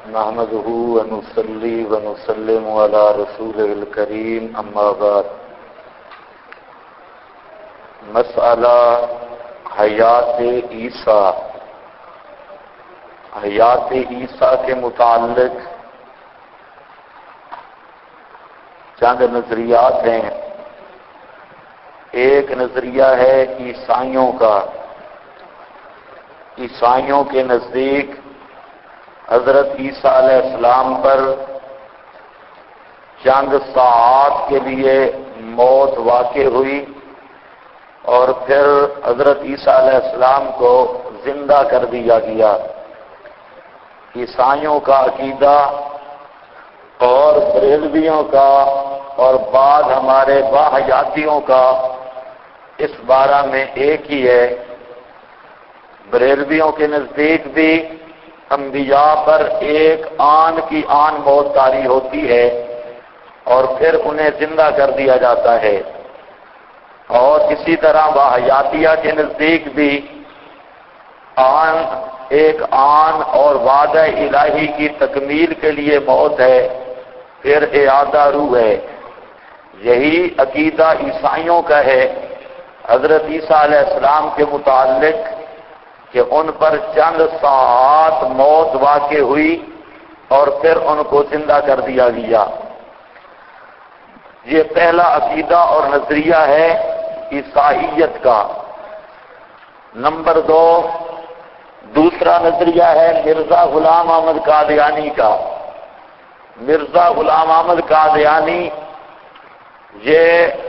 نحمده ونصلي ونسلم على رسوله الكريم اما بعد مسئلہ حیات عیسیٰ کے متعلق چند نظریات ہیں۔ ایک نظریہ ہے عیسائیوں کا۔ عیسائیوں کے نزدیک حضرت عیسیٰ علیہ السلام پر چند ساعات کے لیے موت واقع ہوئی اور پھر حضرت عیسیٰ علیہ السلام کو زندہ کر دیا گیا۔ عیسائیوں کا عقیدہ اور بریلویوں کا اور بعض ہمارے باحیاتیوں کا اس بارے میں ایک ہی ہے۔ بریلویوں کے نزدیک بھی انبیاء پر ایک آن کی آن موت طاری ہوتی ہے اور پھر انہیں زندہ کر دیا جاتا ہے، اور اسی طرح باحیاتیہ کے نزدیک بھی ایک آن اور وعدہ الہی کی تکمیل کے لیے موت ہے، پھر اعادہ روح ہے۔ یہی عقیدہ عیسائیوں کا ہے حضرت عیسیٰ علیہ السلام کے متعلق کہ ان پر چند ساعات موت واقع ہوئی اور پھر ان کو زندہ کر دیا گیا۔ یہ پہلا عقیدہ اور نظریہ ہے عیسائیت کا۔ نمبر دوسرا نظریہ ہے مرزا غلام احمد قادیانی کا۔ مرزا غلام احمد قادیانی یہ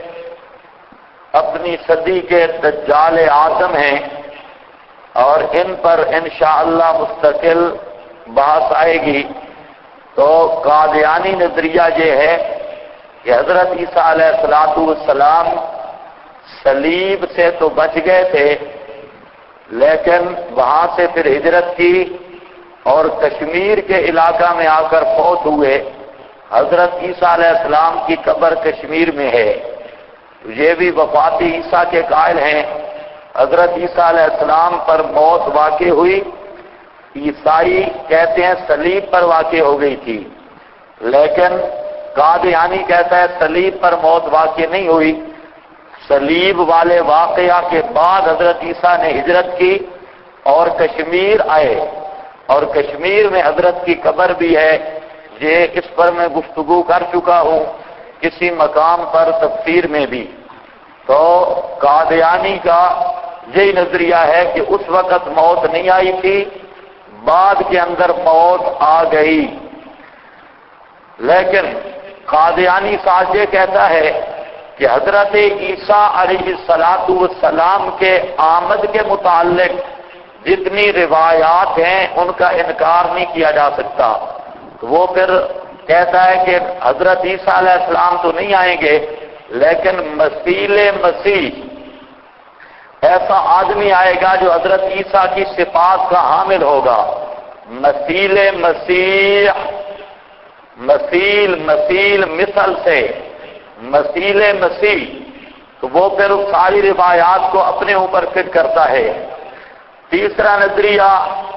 اپنی صدی کے دجال اعظم ہیں اور ان پر انشاءاللہ مستقل بحث آئے گی۔ تو قادیانی نظریہ یہ ہے کہ حضرت عیسیٰ علیہ السلام صلیب سے تو بچ گئے تھے، لیکن وہاں سے پھر ہجرت کی اور کشمیر کے علاقہ میں آ کر فوت ہوئے۔ حضرت عیسیٰ علیہ السلام کی قبر کشمیر میں ہے۔ یہ بھی وفاتی عیسیٰ کے قائل ہیں۔ حضرت عیسیٰ علیہ السلام پر موت واقع ہوئی، عیسائی کہتے ہیں صلیب پر واقع ہو گئی تھی، لیکن قادیانی کہتا ہے صلیب پر موت واقع نہیں ہوئی۔ صلیب والے واقعہ کے بعد حضرت عیسیٰ نے ہجرت کی اور کشمیر آئے، اور کشمیر میں حضرت کی قبر بھی ہے۔ یہ اس پر میں گفتگو کر چکا ہوں کسی مقام پر تفسیر میں بھی۔ تو قادیانی کا یہی نظریہ ہے کہ اس وقت موت نہیں آئی تھی، بعد کے اندر موت آ گئی۔ لیکن قادیانی صاحب یہ کہتا ہے کہ حضرت عیسیٰ علیہ السلام کے آمد کے متعلق جتنی روایات ہیں ان کا انکار نہیں کیا جا سکتا۔ وہ پھر کہتا ہے کہ حضرت عیسیٰ علیہ السلام تو نہیں آئیں گے، لیکن مسیح ایسا آدمی آئے گا جو حضرت عیسیٰ کی صفات کا حامل ہوگا۔ مسیل مثل سے مسیل مسیح، تو وہ پھر ساری روایات کو اپنے اوپر فٹ کرتا ہے۔ تیسرا نظریہ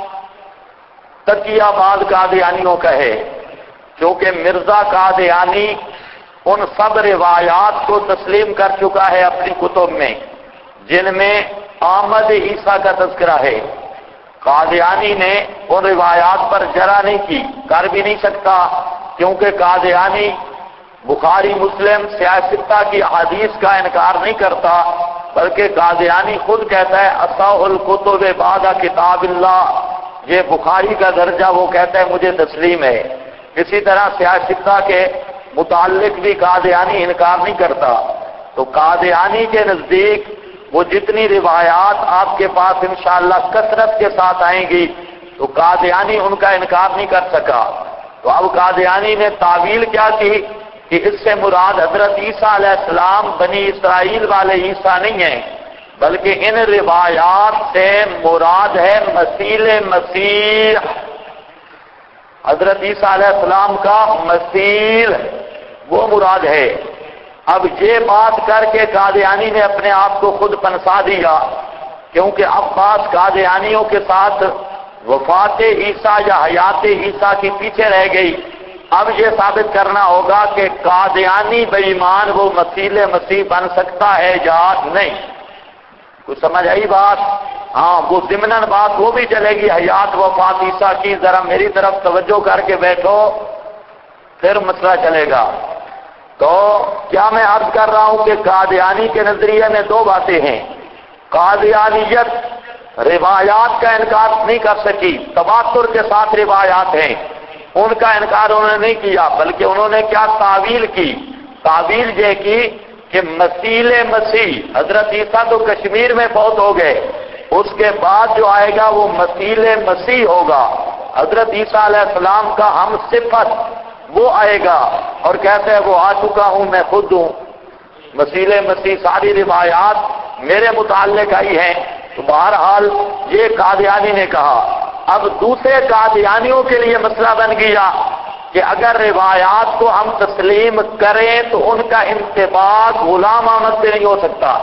تقیہ بعد قادیانیوں کا ہے، کیونکہ مرزا قادیانی ان سب روایات کو تسلیم کر چکا ہے اپنی کتب میں جن میں آمد عیسیٰ کا تذکرہ ہے۔ قادیانی نے ان روایات پر جرح نہیں کی، کر بھی نہیں سکتا، کیونکہ قادیانی بخاری مسلم سیاستہ کی حدیث کا انکار نہیں کرتا، بلکہ قادیانی خود کہتا ہے اصح الکتب بعد کتاب اللہ۔ یہ بخاری کا درجہ وہ کہتا ہے مجھے تسلیم ہے۔ اسی طرح سیاستہ کے متعلق بھی قادیانی انکار نہیں کرتا۔ تو قادیانی کے نزدیک وہ جتنی روایات آپ کے پاس انشاءاللہ کثرت کے ساتھ آئیں گی، تو قادیانی ان کا انکار نہیں کر سکا۔ تو اب قادیانی نے تعویل کیا کی کہ اس سے مراد حضرت عیسیٰ علیہ السلام بنی اسرائیل والے عیسیٰ نہیں ہیں، بلکہ ان روایات سے مراد ہے مسیح، حضرت عیسیٰ علیہ السلام کا مسیح وہ مراد ہے۔ اب یہ بات کر کے قادیانی نے اپنے آپ کو خود پنسا دیا، کیونکہ اب بات قادیانیوں کے ساتھ وفات عیسیٰ یا حیات عیسیٰ کی پیچھے رہ گئی. اب یہ ثابت کرنا ہوگا کہ قادیانی بے ایمان وہ مسیح بن سکتا ہے یا نہیں. کچھ سمجھ آئی بات؟ ہاں، وہ ضمناً بات وہ بھی چلے گی حیات وفات عیسیٰ کی. ذرا میری طرف توجہ کر کے بیٹھو، پھر مسئلہ چلے گا. تو کیا میں عرض کر رہا ہوں کہ قادیانی کے نظریے میں دو باتیں ہیں. قادیانیت روایات کا انکار نہیں کر سکی، تواتر کے ساتھ روایات ہیں، ان کا انکار انہوں نے نہیں کیا، بلکہ انہوں نے کیا تعویل کی. تعویل یہ کی کہ مسیح حضرت عیسیٰ تو کشمیر میں فوت ہو گئے، اس کے بعد جو آئے گا وہ مسیح ہوگا. حضرت عیسیٰ علیہ السلام کا ہم صفت وہ آئے گا اور کہتے ہیں وہ آ چکا ہوں، میں خود ہوں. مسیح ساری روایات میرے متعلق آئی ہیں. تو بہرحال یہ قادیانی نے کہا. اب دوسرے قادیانیوں کے لیے مسئلہ بن گیا کہ اگر روایات کو ہم تسلیم کریں تو ان کا انطباق غلام احمد پہ نہیں ہو سکتا.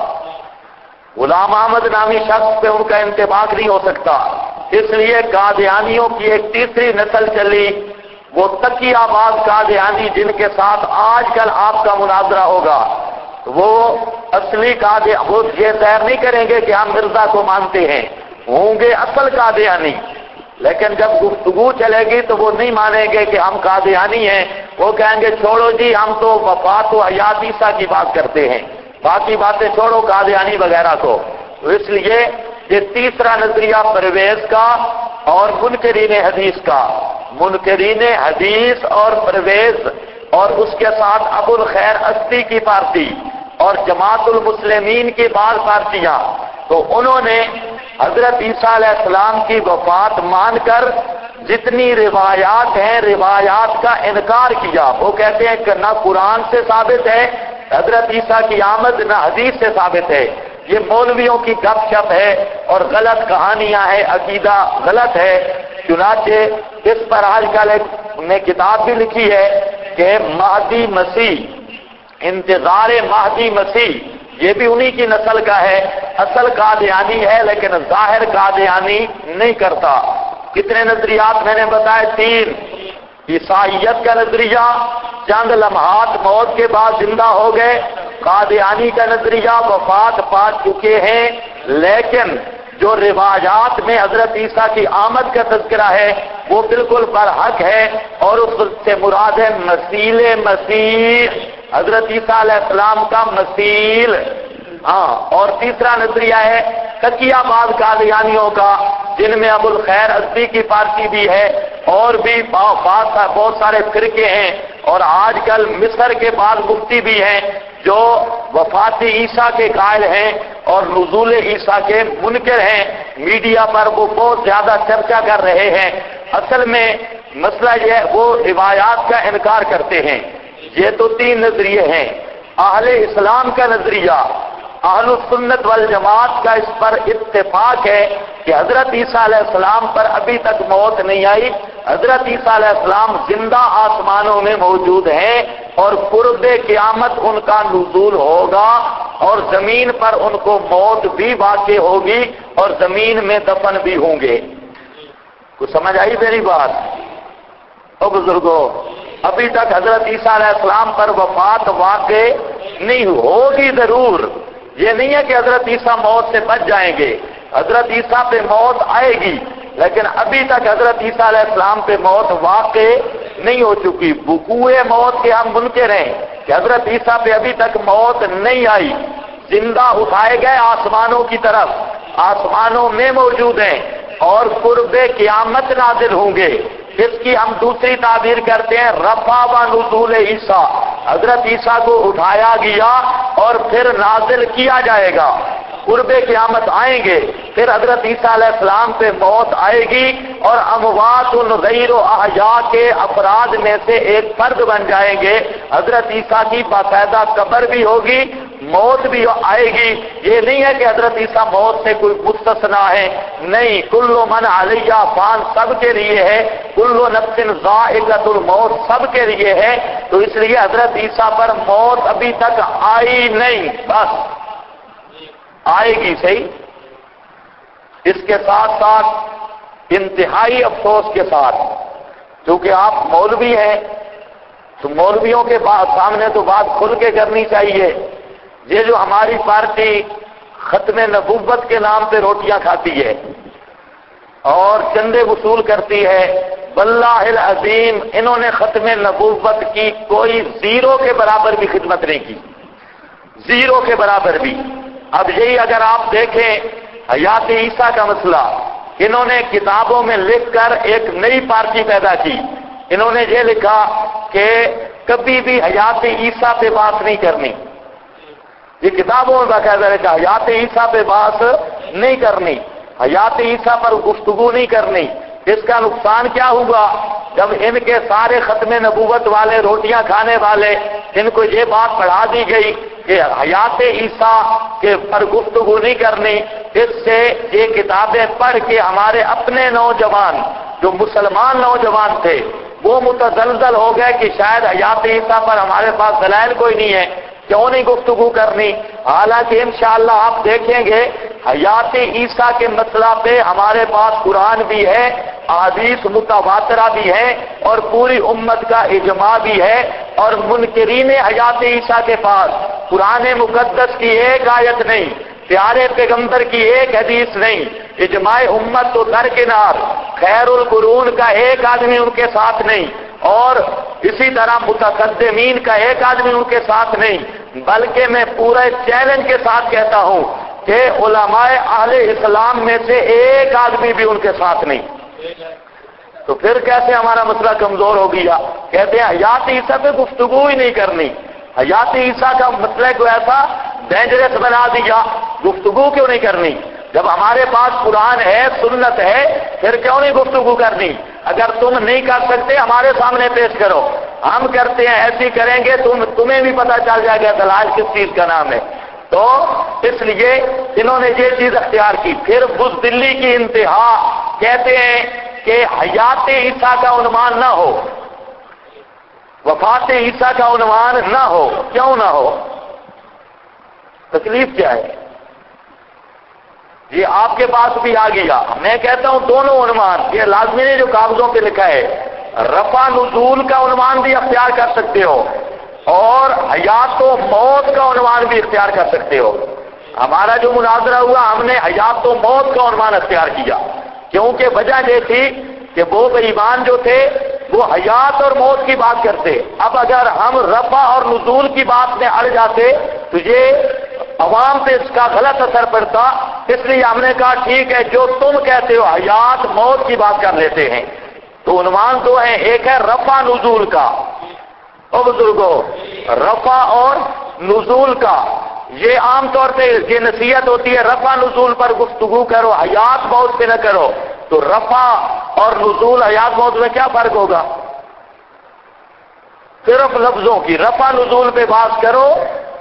غلام احمد نامی شخص پہ ان کا انطباق نہیں ہو سکتا. اس لیے قادیانیوں کی ایک تیسری نسل چلی، وہ تقی آباد قادیانی جن کے ساتھ آج کل آپ کا مناظرہ ہوگا. وہ اصلی وہ یہ ظاہر نہیں کریں گے کہ ہم مرزا کو مانتے ہیں، ہوں گے اصل قادیانی، لیکن جب گفتگو چلے گی تو وہ نہیں مانیں گے کہ ہم قادیانی ہیں. وہ کہیں گے چھوڑو جی، ہم تو وفات و حیات عیسیٰ کی بات کرتے ہیں، باقی باتیں چھوڑو قادیانی وغیرہ کو. اس لیے یہ تیسرا نظریہ پرویز کا اور منکرین حدیث کا. منکرین حدیث اور پرویز اور اس کے ساتھ ابو الخیر اسدی کی پارٹی اور جماعت المسلمین کی بعض پارٹیاں، تو انہوں نے حضرت عیسیٰ علیہ السلام کی وفات مان کر جتنی روایات ہیں روایات کا انکار کیا. وہ کہتے ہیں کہ نہ قرآن سے ثابت ہے حضرت عیسیٰ کی آمد، نہ حدیث سے ثابت ہے، یہ مولویوں کی گپ شپ ہے اور غلط کہانیاں ہیں، عقیدہ غلط ہے. چنانچہ اس پر آج کل نے کتاب بھی لکھی ہے کہ مہدی مسیح، انتظار مہدی مسیح، یہ بھی انہی کی نسل کا ہے. اصل قادیانی ہے لیکن ظاہر قادیانی نہیں کرتا. کتنے نظریات میں نے بتائے؟ 3. عیسائیت کا نظریہ، چند لمحات موت کے بعد زندہ ہو گئے. قادیانی کا نظریہ وفات پا چکے ہیں لیکن جو روایات میں حضرت عیسیٰ کی آمد کا تذکرہ ہے وہ بالکل برحق ہے اور اس سے مراد ہے مسیح، حضرت عیسیٰ علیہ السلام کا مسیح. ہاں، اور تیسرا نظریہ ہے تقی آباد قادیانیوں کا، جن میں ابو الخیر اسدی کی پارٹی بھی ہے اور بھی بہت سارے فرقے ہیں. اور آج کل مصر کے بعض مفتی بھی ہیں جو وفات عیسیٰ کے قائل ہیں اور نزول عیسیٰ کے منکر ہیں. میڈیا پر وہ بہت زیادہ چرچا کر رہے ہیں. اصل میں مسئلہ یہ وہ روایات کا انکار کرتے ہیں. یہ تو 3 نظریے ہیں. اہل اسلام کا نظریہ، اہل السنت والجماعت کا اس پر اتفاق ہے کہ حضرت عیسیٰ علیہ السلام پر ابھی تک موت نہیں آئی. حضرت عیسیٰ علیہ السلام زندہ آسمانوں میں موجود ہیں اور قرب قیامت ان کا نزول ہوگا اور زمین پر ان کو موت بھی واقع ہوگی اور زمین میں دفن بھی ہوں گے. کچھ سمجھ آئی میری بات؟ او بزرگوں، ابھی تک حضرت عیسیٰ علیہ السلام پر وفات واقع نہیں ہوگی ضرور. یہ نہیں ہے کہ حضرت عیسیٰ موت سے بچ جائیں گے، حضرت عیسیٰ پہ موت آئے گی لیکن ابھی تک حضرت عیسیٰ علیہ السلام پہ موت واقع نہیں ہو چکی. وقوع موت کے ہم منکر ہیں کہ حضرت عیسیٰ پہ ابھی تک موت نہیں آئی. زندہ اٹھائے گئے آسمانوں کی طرف، آسمانوں میں موجود ہیں اور قرب قیامت نازل ہوں گے. اس کی ہم دوسری تعبیر کرتے ہیں رفع و نزول عیسیٰ، حضرت عیسیٰ کو اٹھایا گیا اور پھر نازل کیا جائے گا. قرب قیامت آئیں گے، پھر حضرت عیسیٰ علیہ السلام پہ موت آئے گی اور اموات غیر احیاء کے افراد میں سے ایک فرد بن جائیں گے. حضرت عیسیٰ کی باقاعدہ قبر بھی ہوگی، موت بھی آئے گی. یہ نہیں ہے کہ حضرت عیسیٰ موت سے کوئی مستثنا ہے، نہیں. کل من علیہ فان سب کے لیے ہے، کل نفس ذائقۃ الموت سب کے لیے ہے. تو اس لیے حضرت عیسیٰ پر موت ابھی تک آئی نہیں، بس آئے گی. صحیح. اس کے ساتھ ساتھ انتہائی افسوس کے ساتھ، کیونکہ آپ مولوی ہیں تو مولویوں کے سامنے تو بات کھل کے کرنی چاہیے. یہ جو ہماری پارٹی ختم نبوت کے نام پہ روٹیاں کھاتی ہے اور چندے وصول کرتی ہے، واللہ العظیم انہوں نے ختم نبوت کی کوئی زیرو کے برابر بھی خدمت نہیں کی، زیرو کے برابر بھی. اب یہی اگر آپ دیکھیں حیات عیسیٰ کا مسئلہ، انہوں نے کتابوں میں لکھ کر ایک نئی پارٹی پیدا کی. انہوں نے یہ لکھا کہ کبھی بھی حیات عیسیٰ پہ بات نہیں کرنی. یہ کتابوں میں باقاعدہ لکھا حیات عیسیٰ پہ بات نہیں کرنی، حیات عیسیٰ پر گفتگو نہیں کرنی. اس کا نقصان کیا ہوگا؟ جب ان کے سارے ختم نبوت والے روٹیاں کھانے والے ان کو یہ بات پڑھا دی گئی کہ حیات عیسیٰ کے پر گفتگو نہیں کرنی، اس سے یہ کتابیں پڑھ کے ہمارے اپنے نوجوان جو مسلمان نوجوان تھے وہ متزلزل ہو گئے کہ شاید حیات عیسیٰ پر ہمارے پاس دلائل کوئی نہیں ہے، کیوں نہیں گفتگو کرنی. حالانکہ انشاءاللہ آپ دیکھیں گے حیات عیسیٰ کے مسئلہ پہ ہمارے پاس قرآن بھی ہے، احادیث متواترہ بھی ہے اور پوری امت کا اجماع بھی ہے. اور منکرین حیات عیسیٰ کے پاس قرآن مقدس کی ایک آیت نہیں، پیارے پیغمبر کی ایک حدیث نہیں، اجماع امت تو درکنار، خیر القرون کا ایک آدمی ان کے ساتھ نہیں، اور اسی طرح متقدمین کا ایک آدمی ان کے ساتھ نہیں، بلکہ میں پورے چیلنج کے ساتھ کہتا ہوں کہ علماء اہل اسلام میں سے ایک آدمی بھی ان کے ساتھ نہیں. تو پھر کیسے ہمارا مسئلہ کمزور ہو گیا؟ کہتے ہیں حیات عیسیٰ پہ گفتگو ہی نہیں کرنی. حیات عیسیٰ کا مسئلہ کو ایسا ڈینجرس بنا دیا، گفتگو کیوں نہیں کرنی؟ جب ہمارے پاس قرآن ہے، سنت ہے، پھر کیوں نہیں گفتگو کرنی؟ اگر تم نہیں کر سکتے ہمارے سامنے پیش کرو، ہم کرتے ہیں، ایسی کریں گے تمہیں بھی پتہ چل جائے گا دلائل کس چیز کا نام ہے. تو اس لیے انہوں نے یہ چیز اختیار کی. پھر بزدلی کی انتہا، کہتے ہیں کہ حیات عیسیٰ کا عنوان نہ ہو، وفات عیسیٰ کا عنوان نہ ہو. کیوں نہ ہو؟ تکلیف کیا ہے؟ یہ آپ کے پاس بھی آ گیا. میں کہتا ہوں دونوں عنوان یہ لازمی نے جو کاغذوں پہ لکھا ہے، رفع نزول کا عنوان بھی اختیار کر سکتے ہو اور حیات و موت کا عنوان بھی اختیار کر سکتے ہو. ہمارا جو مناظرہ ہوا ہم نے حیات و موت کا عنوان اختیار کیا، کیونکہ وجہ یہ تھی کہ وہ بے ایمان جو تھے وہ حیات اور موت کی بات کرتے. اب اگر ہم رفع اور نزول کی بات میں اڑ جاتے تو یہ عوام پہ اس کا غلط اثر پڑتا. اس لیے ہم نے کہا ٹھیک ہے جو تم کہتے ہو حیات موت کی بات کر لیتے ہیں. تو عنوان دو ہیں، ایک ہے رفع نزول کا، او بزرگو رفع اور نزول کا. یہ عام طور پہ یہ نصیحت ہوتی ہے رفع نزول پر گفتگو کرو، حیات موت پہ نہ کرو. تو رفع اور نزول حیات موت میں کیا فرق ہوگا؟ صرف لفظوں کی رفع نزول پہ بات کرو.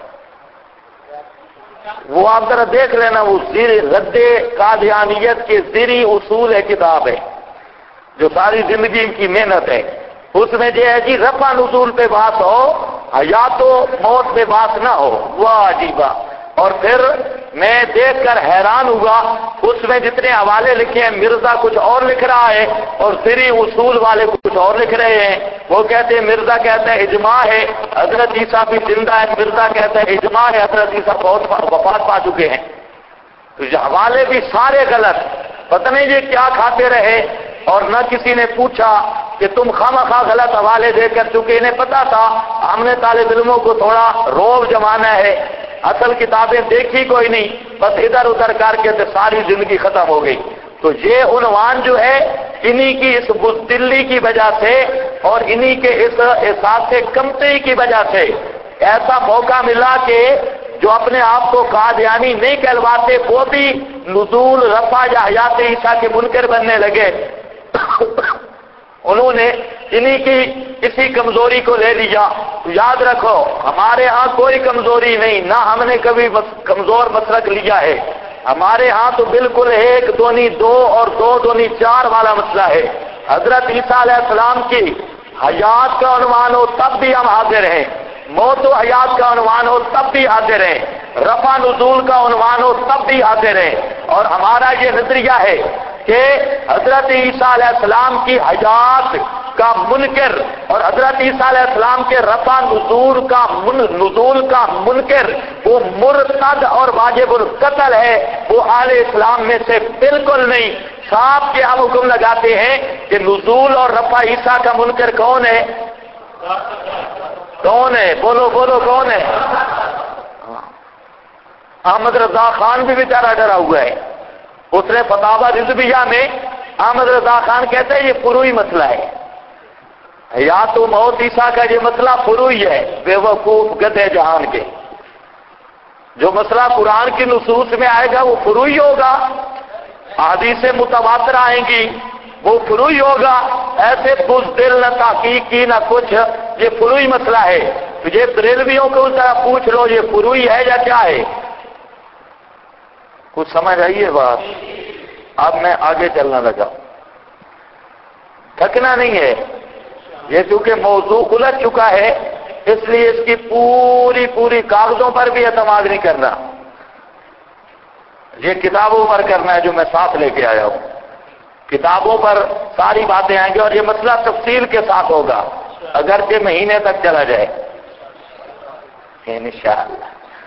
وہ آپ ذرا دیکھ لینا، وہ رد قادیانیت کے زیریں اصول ہے، کتاب ہے جو ساری زندگی کی محنت ہے. اس میں یہ ہے جی رفع نزول پہ بات ہو، حیات و موت پہ بات نہ ہو. واہ عجیبہ. اور پھر میں دیکھ کر حیران ہوا، اس میں جتنے حوالے لکھے ہیں مرزا کچھ اور لکھ رہا ہے اور زیریں اصول والے کچھ اور لکھ رہے ہیں. وہ کہتے ہیں مرزا کہتا ہے اجماع ہے، حضرت عیسیٰ بھی زندہ ہے. مرزا کہتا ہے اجماع ہے، حضرت عیسیٰ بہت وفات پا چکے ہیں. تو یہ حوالے بھی سارے غلط. پتہ نہیں یہ کیا کھاتے رہے اور نہ کسی نے پوچھا کہ تم خواہ غلط حوالے دے کر، چونکہ انہیں پتا تھا ہم نے طالب علموں کو تھوڑا روب جمانا ہے، اصل کتابیں دیکھی کوئی نہیں، بس ادھر ادھر کر کے ساری زندگی ختم ہو گئی. تو یہ عنوان جو ہے انہی کی اس بزدلی کی وجہ سے اور انہی کے اس احساس کمتری کی وجہ سے ایسا موقع ملا کہ جو اپنے آپ کو قادیانی نہیں کہلواتے وہ بھی نزول رفع یا حیات عیسیٰ کے منکر بننے لگے. انہوں نے انہی کی اسی کمزوری کو لے لیا. تو یاد رکھو ہمارے ہاں کوئی کمزوری نہیں، نہ ہم نے کبھی کمزور مسلک لیا ہے. ہمارے ہاں تو بالکل 1 2 2 اور 2 2 4 والا مسئلہ ہے. حضرت عیسیٰ علیہ السلام کی حیات کا عنوان ہو تب بھی ہم حاضر ہیں، موت و حیات کا عنوان ہو تب بھی حاضر ہیں، رفع نزول کا عنوان ہو تب بھی حاضر ہیں۔ اور ہمارا یہ نظریہ ہے کہ حضرت عیسیٰ علیہ السلام کی حیات کا منکر اور حضرت عیسیٰ علیہ السلام کے رفع نزول کا منکر وہ مرتد اور واجب القتل ہے، وہ اہل اسلام میں سے بالکل نہیں۔ صاحب کے ہم حکم لگاتے ہیں کہ نزول اور رفع عیسیٰ کا منکر کون ہے؟ کون ہے؟ بولو بولو کون ہے؟ احمد رضا خان بھی بیچارہ ڈرا ہوا ہے، اس نے فتاوی رضویہ میں احمد رضا خان کہتے ہیں یہ فروعی مسئلہ ہے، یا تو موت عیسیٰ کا یہ مسئلہ فروعی ہے، بے وقوف گدھے جہان کے۔ جو مسئلہ قرآن کی نصوص میں آئے گا وہ فروعی ہوگا، احادیث متواتر آئیں گی وہ فروعی ہوگا، ایسے بزدل نہ تحقیق کی نہ کچھ، یہ فروعی مسئلہ ہے۔ تو یہ بریلویوں کو ذرا پوچھ لو یہ فروعی ہے یا کیا ہے؟ کچھ سمجھ آئی ہے بات؟ اب میں آگے چلنا لگا، تھکنا نہیں ہے، یہ چونکہ موضوع الجھ چکا ہے اس لیے اس کی پوری کاغذوں پر بھی اعتماد نہیں کرنا، یہ کتابوں پر کرنا ہے جو میں ساتھ لے کے آیا ہوں۔ کتابوں پر ساری باتیں آئیں گی اور یہ مسئلہ تفصیل کے ساتھ ہوگا، اگرچہ مہینے تک چلا جائے انشاءاللہ۔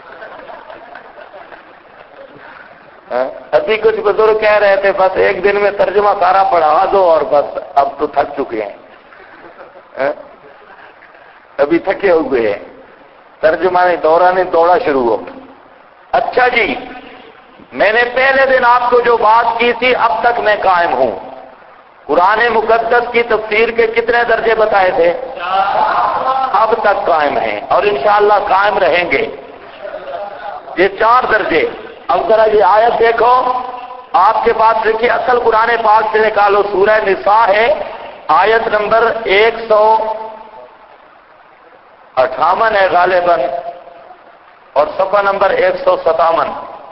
ابھی کچھ بزرگ کہہ رہے تھے بس ایک دن میں ترجمہ سارا پڑھا دو اور بس اب تو تھک چکے ہیں، ابھی تھکے ہوئے ہیں، ترجمہ نہیں دورہ نہیں دوڑا شروع ہو۔ اچھا جی، میں نے پہلے دن آپ کو جو بات کی تھی اب تک میں قائم ہوں۔ قرآن مقدس کی تفسیر کے کتنے درجے بتائے تھے؟ اب تک قائم ہیں اور انشاءاللہ قائم رہیں گے، یہ 4 درجے۔ اب ذرا یہ آیت دیکھو، آپ کے پاس دیکھیے، اصل قرآن پاک سے نکالو، سورہ نساء ہے، آیت نمبر 158 ہے غالباً اور صفحہ نمبر 157۔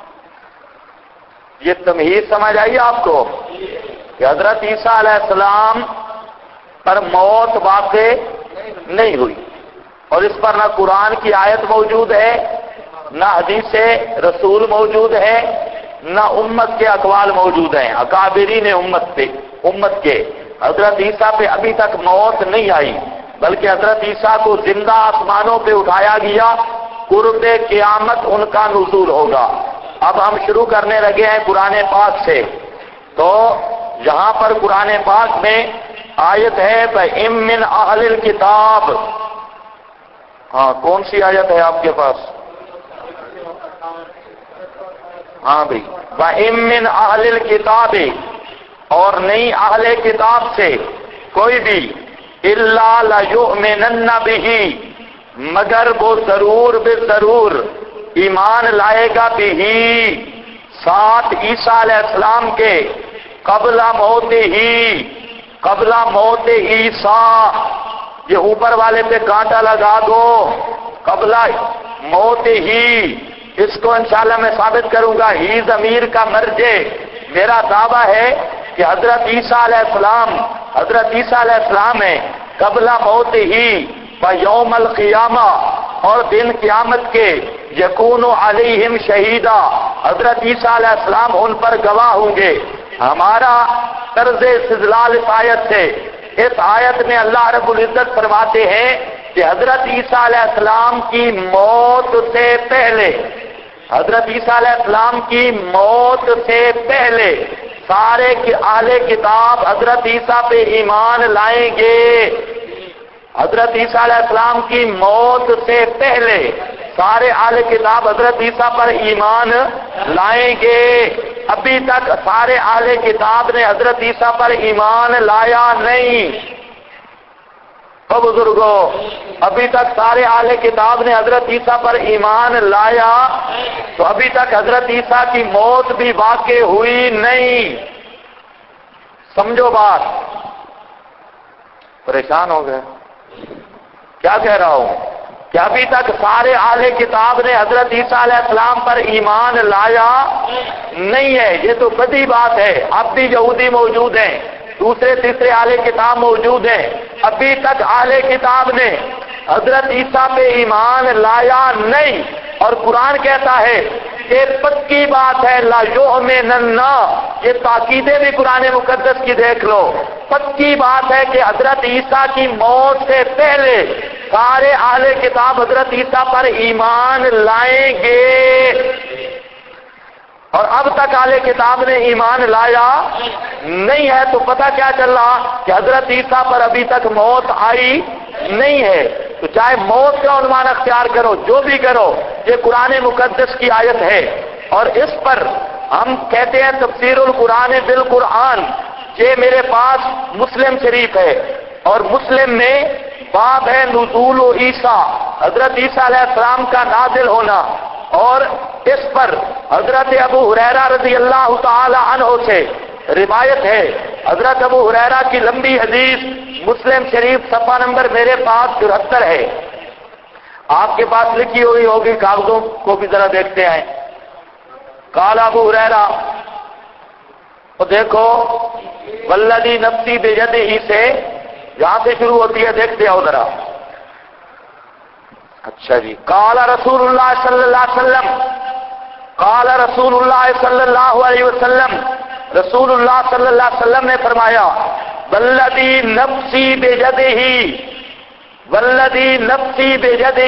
یہ تمہید سمجھ آئی آپ کو کہ حضرت عیسیٰ علیہ السلام پر موت واقع نہیں ہوئی، اور اس پر نہ قرآن کی آیت موجود ہے، نہ حدیث رسول موجود ہے، نہ امت کے اقوال موجود ہیں، اکابرین امت کے۔ حضرت عیسیٰ پہ ابھی تک موت نہیں آئی، بلکہ حضرت عیسیٰ کو زندہ آسمانوں پہ اٹھایا گیا، قرب قیامت ان کا نزول ہوگا۔ اب ہم شروع کرنے لگے ہیں قرآن پاک سے، تو یہاں پر قرآن پاک میں آیت ہے فَإِن مِّنْ أَهْلِ الْكِتَابِ، ہاں کون سی آیت ہے آپ کے پاس؟ ہاں بھائی، وَإِن مِّنْ أَهْلِ الْكِتَابِ، اور نہیں اہل کتاب سے کوئی بھی، إِلَّا لَيُؤْمِنَنَّ بِهِ، مگر وہ ضرور بے ضرور ایمان لائے گا بھی ساتھ عیسیٰ علیہ السلام کے، قبل موت عیسیٰ، یہ اوپر والے پہ کانٹا لگا دو، قبل موت ہی، اس کو انشاءاللہ میں ثابت کروں گا، ہی ضمیر کا مرجع۔ میرا دعویٰ ہے کہ حضرت عیسیٰ علیہ السلام ہے قبل موت ہی یوم القیامہ، اور دن قیامت کے، یکون علیہم شہیدا، حضرت عیسیٰ علیہ السلام ان پر گواہ ہوں گے۔ ہمارا طرز استدلال اس آیت سے، اس آیت میں اللہ رب العزت فرماتے ہیں کہ حضرت عیسیٰ علیہ السلام کی موت سے پہلے، حضرت عیسیٰ علیہ السلام کی موت سے پہلے سارے اہل کتاب حضرت عیسیٰ پہ ایمان لائیں گے۔ حضرت عیسیٰ علیہ السلام کی موت سے پہلے سارے اہل کتاب حضرت عیسیٰ پر ایمان لائیں گے۔ ابھی تک سارے اہل کتاب نے حضرت عیسیٰ پر ایمان لایا نہیں۔ بزرگوں، ابھی تک سارے اہل کتاب نے حضرت عیسیٰ پر ایمان لایا، تو ابھی تک حضرت عیسیٰ کی موت بھی واقع ہوئی نہیں۔ سمجھو بات، پریشان ہو گئے؟ کیا کہہ رہا ہوں کہ ابھی تک سارے اہل کتاب نے حضرت عیسیٰ علیہ السلام پر ایمان لایا نہیں ہے، یہ تو بڑی بات ہے۔ اب بھی یہودی موجود ہیں، دوسرے تیسرے اہل کتاب موجود ہیں، ابھی تک اہل کتاب نے حضرت عیسیٰ پہ ایمان لایا نہیں، اور قرآن کہتا ہے کہ پکی بات ہے لا یؤمنن، یہ تاکیدیں بھی قرآن مقدس کی دیکھ لو، پکی بات ہے کہ حضرت عیسیٰ کی موت سے پہلے سارے اہل کتاب حضرت عیسیٰ پر ایمان لائیں گے، اور اب تک اہل کتاب نے ایمان لایا نہیں ہے۔ تو پتہ کیا چل رہا کہ حضرت عیسیٰ پر ابھی تک موت آئی نہیں ہے۔ تو چاہے موت کا عنوان اختیار کرو، جو بھی کرو، یہ قرآن مقدس کی آیت ہے، اور اس پر ہم کہتے ہیں تفسیر القرآن بالقرآن۔ یہ میرے پاس مسلم شریف ہے، اور مسلم میں باب ہے نزول عیسیٰ، حضرت عیسیٰ علیہ السلام کا نازل ہونا، اور اس پر حضرت ابو ہریرہ رضی اللہ تعالی عنہ سے روایت ہے۔ حضرت ابو ہریرہ کی لمبی حدیث مسلم شریف صفحہ نمبر میرے پاس 74 ہے، آپ کے پاس لکھی ہوئی ہوگی، کاغذوں کو بھی ذرا دیکھتے ہیں۔ قال ابو ہریرہ، تو دیکھو والذی نفسی بیدہ سے یہاں سے شروع ہوتی ہے، دیکھتے ہو ذرا۔ اچھا جی، قال رسول اللہ صلی اللہ علیہ وسلم، قال رسول اللہ صلی اللہ علیہ وسلم، رسول اللہ صلی اللہ علیہ وسلم نے فرمایا والذی نفسی بیدہ، والذی نفسی بیدہ،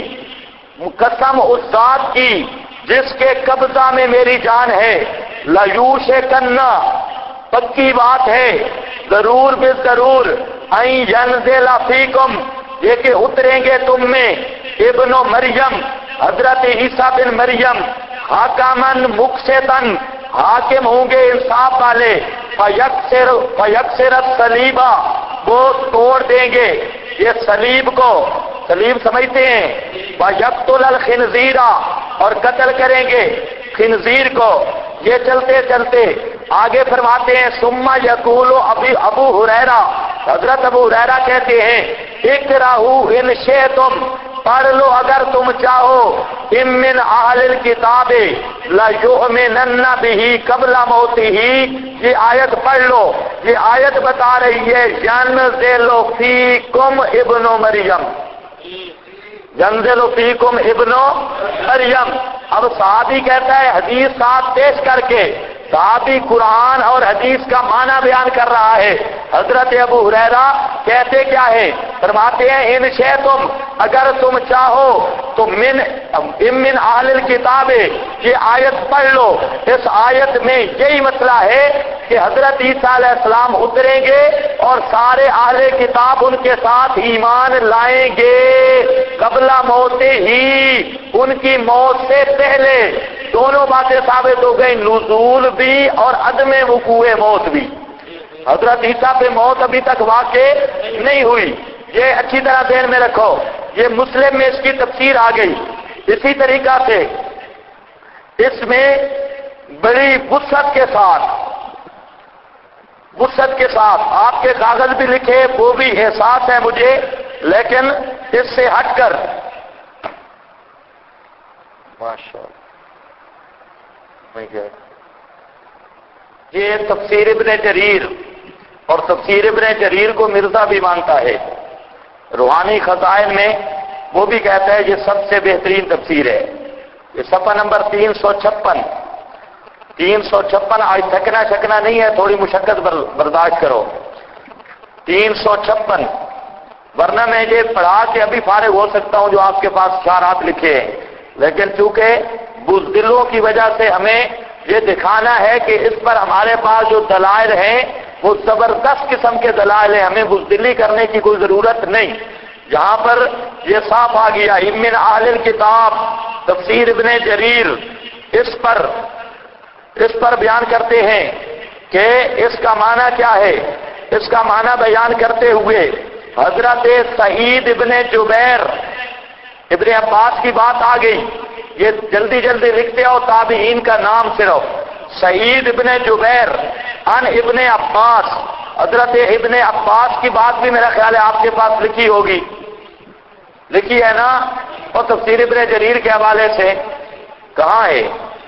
قسم اس ذات کی جس کے قبضہ میں میری جان ہے، لیوشکن، پکی بات ہے، ضرور بے ضرور، ان ینزل فیکم، یہ کہ اتریں گے تم میں، ابن مریم، حضرت عیسیٰ بن مریم، حاکمن مقسطن، حاکم ہوں گے انصاف والے، فیکسر الصلیبہ، وہ توڑ دیں گے یہ صلیب کو، صلیب سمجھتے ہیں، ویقتل الخنزیر، اور قتل کریں گے خنزیر کو۔ یہ چلتے چلتے آگے فرماتے ہیں ثم یقول ابو ہریرہ، حضرت ابو ہریرہ کہتے ہیں اقرؤوا ان شئتم، پڑھ لو اگر تم چاہو، ان من اہل الکتاب لیؤمنن بہ قبل موتہ، یہ آیت پڑھ لو، یہ آیت بتا رہی ہے ینزل فیکم ابن مریم، ینزل فیکم ابن مریم۔ اب صحابی کہتا ہے حدیث ساتھ پیش کر کے، صحابی قرآن اور حدیث کا معنی بیان کر رہا ہے۔ حضرت ابو ہریرہ کہتے کیا ہے؟ فرماتے ہیں ان شئتم، اگر تم چاہو تو من اہل الکتاب، یہ آیت پڑھ لو، اس آیت میں یہی مسئلہ ہے کہ حضرت عیسیٰ علیہ السلام اتریں گے اور سارے اہل کتاب ان کے ساتھ ایمان لائیں گے، قبل موت ہی، ان کی موت سے پہلے۔ دونوں باتیں ثابت ہو گئی، نزول بھی اور عدم وقوع موت بھی۔ حضرت عیسیٰ پہ موت ابھی تک واقع نہیں ہوئی، یہ اچھی طرح ذہن میں رکھو، یہ مسلم میں اس کی تفسیر آ گئی۔ اسی طریقہ سے اس میں بڑی وسعت کے ساتھ آپ کے کاغذ بھی لکھے، وہ بھی احساس ہے مجھے، لیکن اس سے ہٹ کر ماشاءاللہ یہ تفسیر ابن جریر، اور تفسیر ابن جریر کو مرزا بھی مانتا ہے، روحانی خزائن میں وہ بھی کہتا ہے یہ سب سے بہترین تفسیر ہے۔ یہ صفحہ نمبر 356، آج تھکنا نہیں ہے، تھوڑی مشقت برداشت کرو۔ 356، ورنہ میں یہ پڑھا کہ ابھی فارغ ہو سکتا ہوں جو آپ کے پاس اشارات لکھے ہیں، لیکن چونکہ بزدلوں کی وجہ سے ہمیں یہ دکھانا ہے کہ اس پر ہمارے پاس جو دلائل ہیں وہ زبردست قسم کے دلائل ہیں، ہمیں بزدلی کرنے کی کوئی ضرورت نہیں۔ جہاں پر یہ صاف آ گیا من اہل الکتاب، تفسیر ابن جریر اس پر بیان کرتے ہیں کہ اس کا معنی کیا ہے۔ اس کا معنی بیان کرتے ہوئے حضرت سعید ابن جبیر ابن عباس کی بات آ گئی، یہ جلدی لکھتے ہو تابعین کا نام صرف، سعید ابن جبیر عن ابن عباس، حضرت ابن عباس کی بات بھی میرا خیال ہے آپ کے پاس لکھی ہوگی، لکھی ہے نا، اور تفسیر ابن جریر کے حوالے سے کہاں ہے؟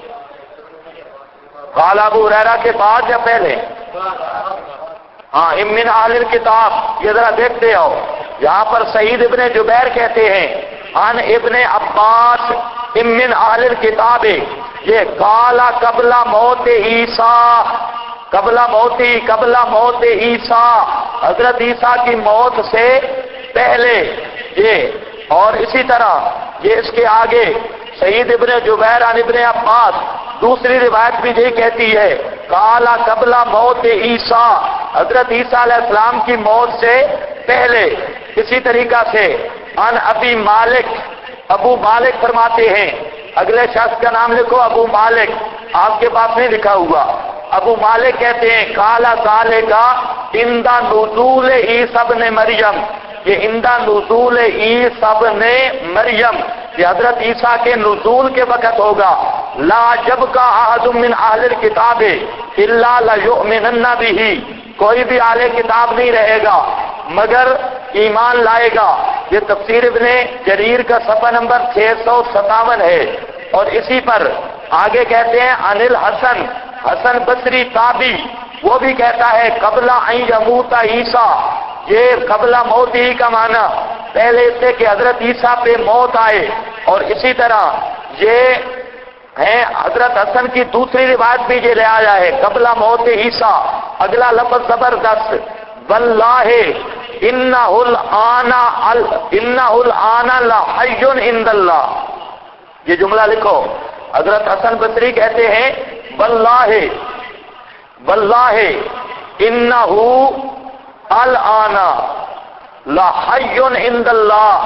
قال ابو ہریرہ کے بعد یا پہلے؟ ہاں، من اہل الکتاب، یہ ذرا دیکھتے ہو، یہاں پر سعید ابن جبیر کہتے ہیں عن ابن عباس من اہل الکتاب، یہ قالا قبل موت عیسیٰ، قبل موت عیسیٰ، حضرت عیسیٰ کی موت سے پہلے یہ، اور اسی طرح یہ اس کے آگے سعید ابن جبیر عن ابن عباس، دوسری روایت بھی یہ کہتی ہے قالا قبل موت عیسیٰ، حضرت عیسیٰ علیہ السلام کی موت سے پہلے۔ اسی طریقہ سے عن ابی مالک، ابو مالک فرماتے ہیں، اگلے شخص کا نام لکھو ابو مالک، آپ کے پاس نہیں لکھا ہوا، ابو مالک کہتے ہیں قالا ذالکا عند نزول عیسی ابن مریم، یہ عند نزول عیسی ابن مریم، یہ حضرت عیسیٰ کے نزول کے وقت ہوگا۔ لا جب کا احد من اہل الکتاب الا لیؤمنن بہ، کوئی بھی اہل کتاب نہیں رہے گا مگر ایمان لائے گا۔ یہ تفسیر ابن جریر کا صفحہ نمبر 657 ہے۔ اور اسی پر آگے کہتے ہیں عن الحسن، حسن بصری تابی، وہ بھی کہتا ہے قبل ان یموت عیسیٰ، یہ قبل موت ہی کا معنی پہلے اس سے کہ حضرت عیسیٰ پہ موت آئے۔ اور اسی طرح یہ ہے حضرت حسن کی دوسری روایت بھی یہ لے آیا ہے قبل موت عیسیٰ، اگلا لفظ زبردست، واللہ انہ الآن لحی عند اللہ، یہ جملہ لکھو، حضرت حسن بصری کہتے ہیں واللہ انہ الآن لحی عند اللہ،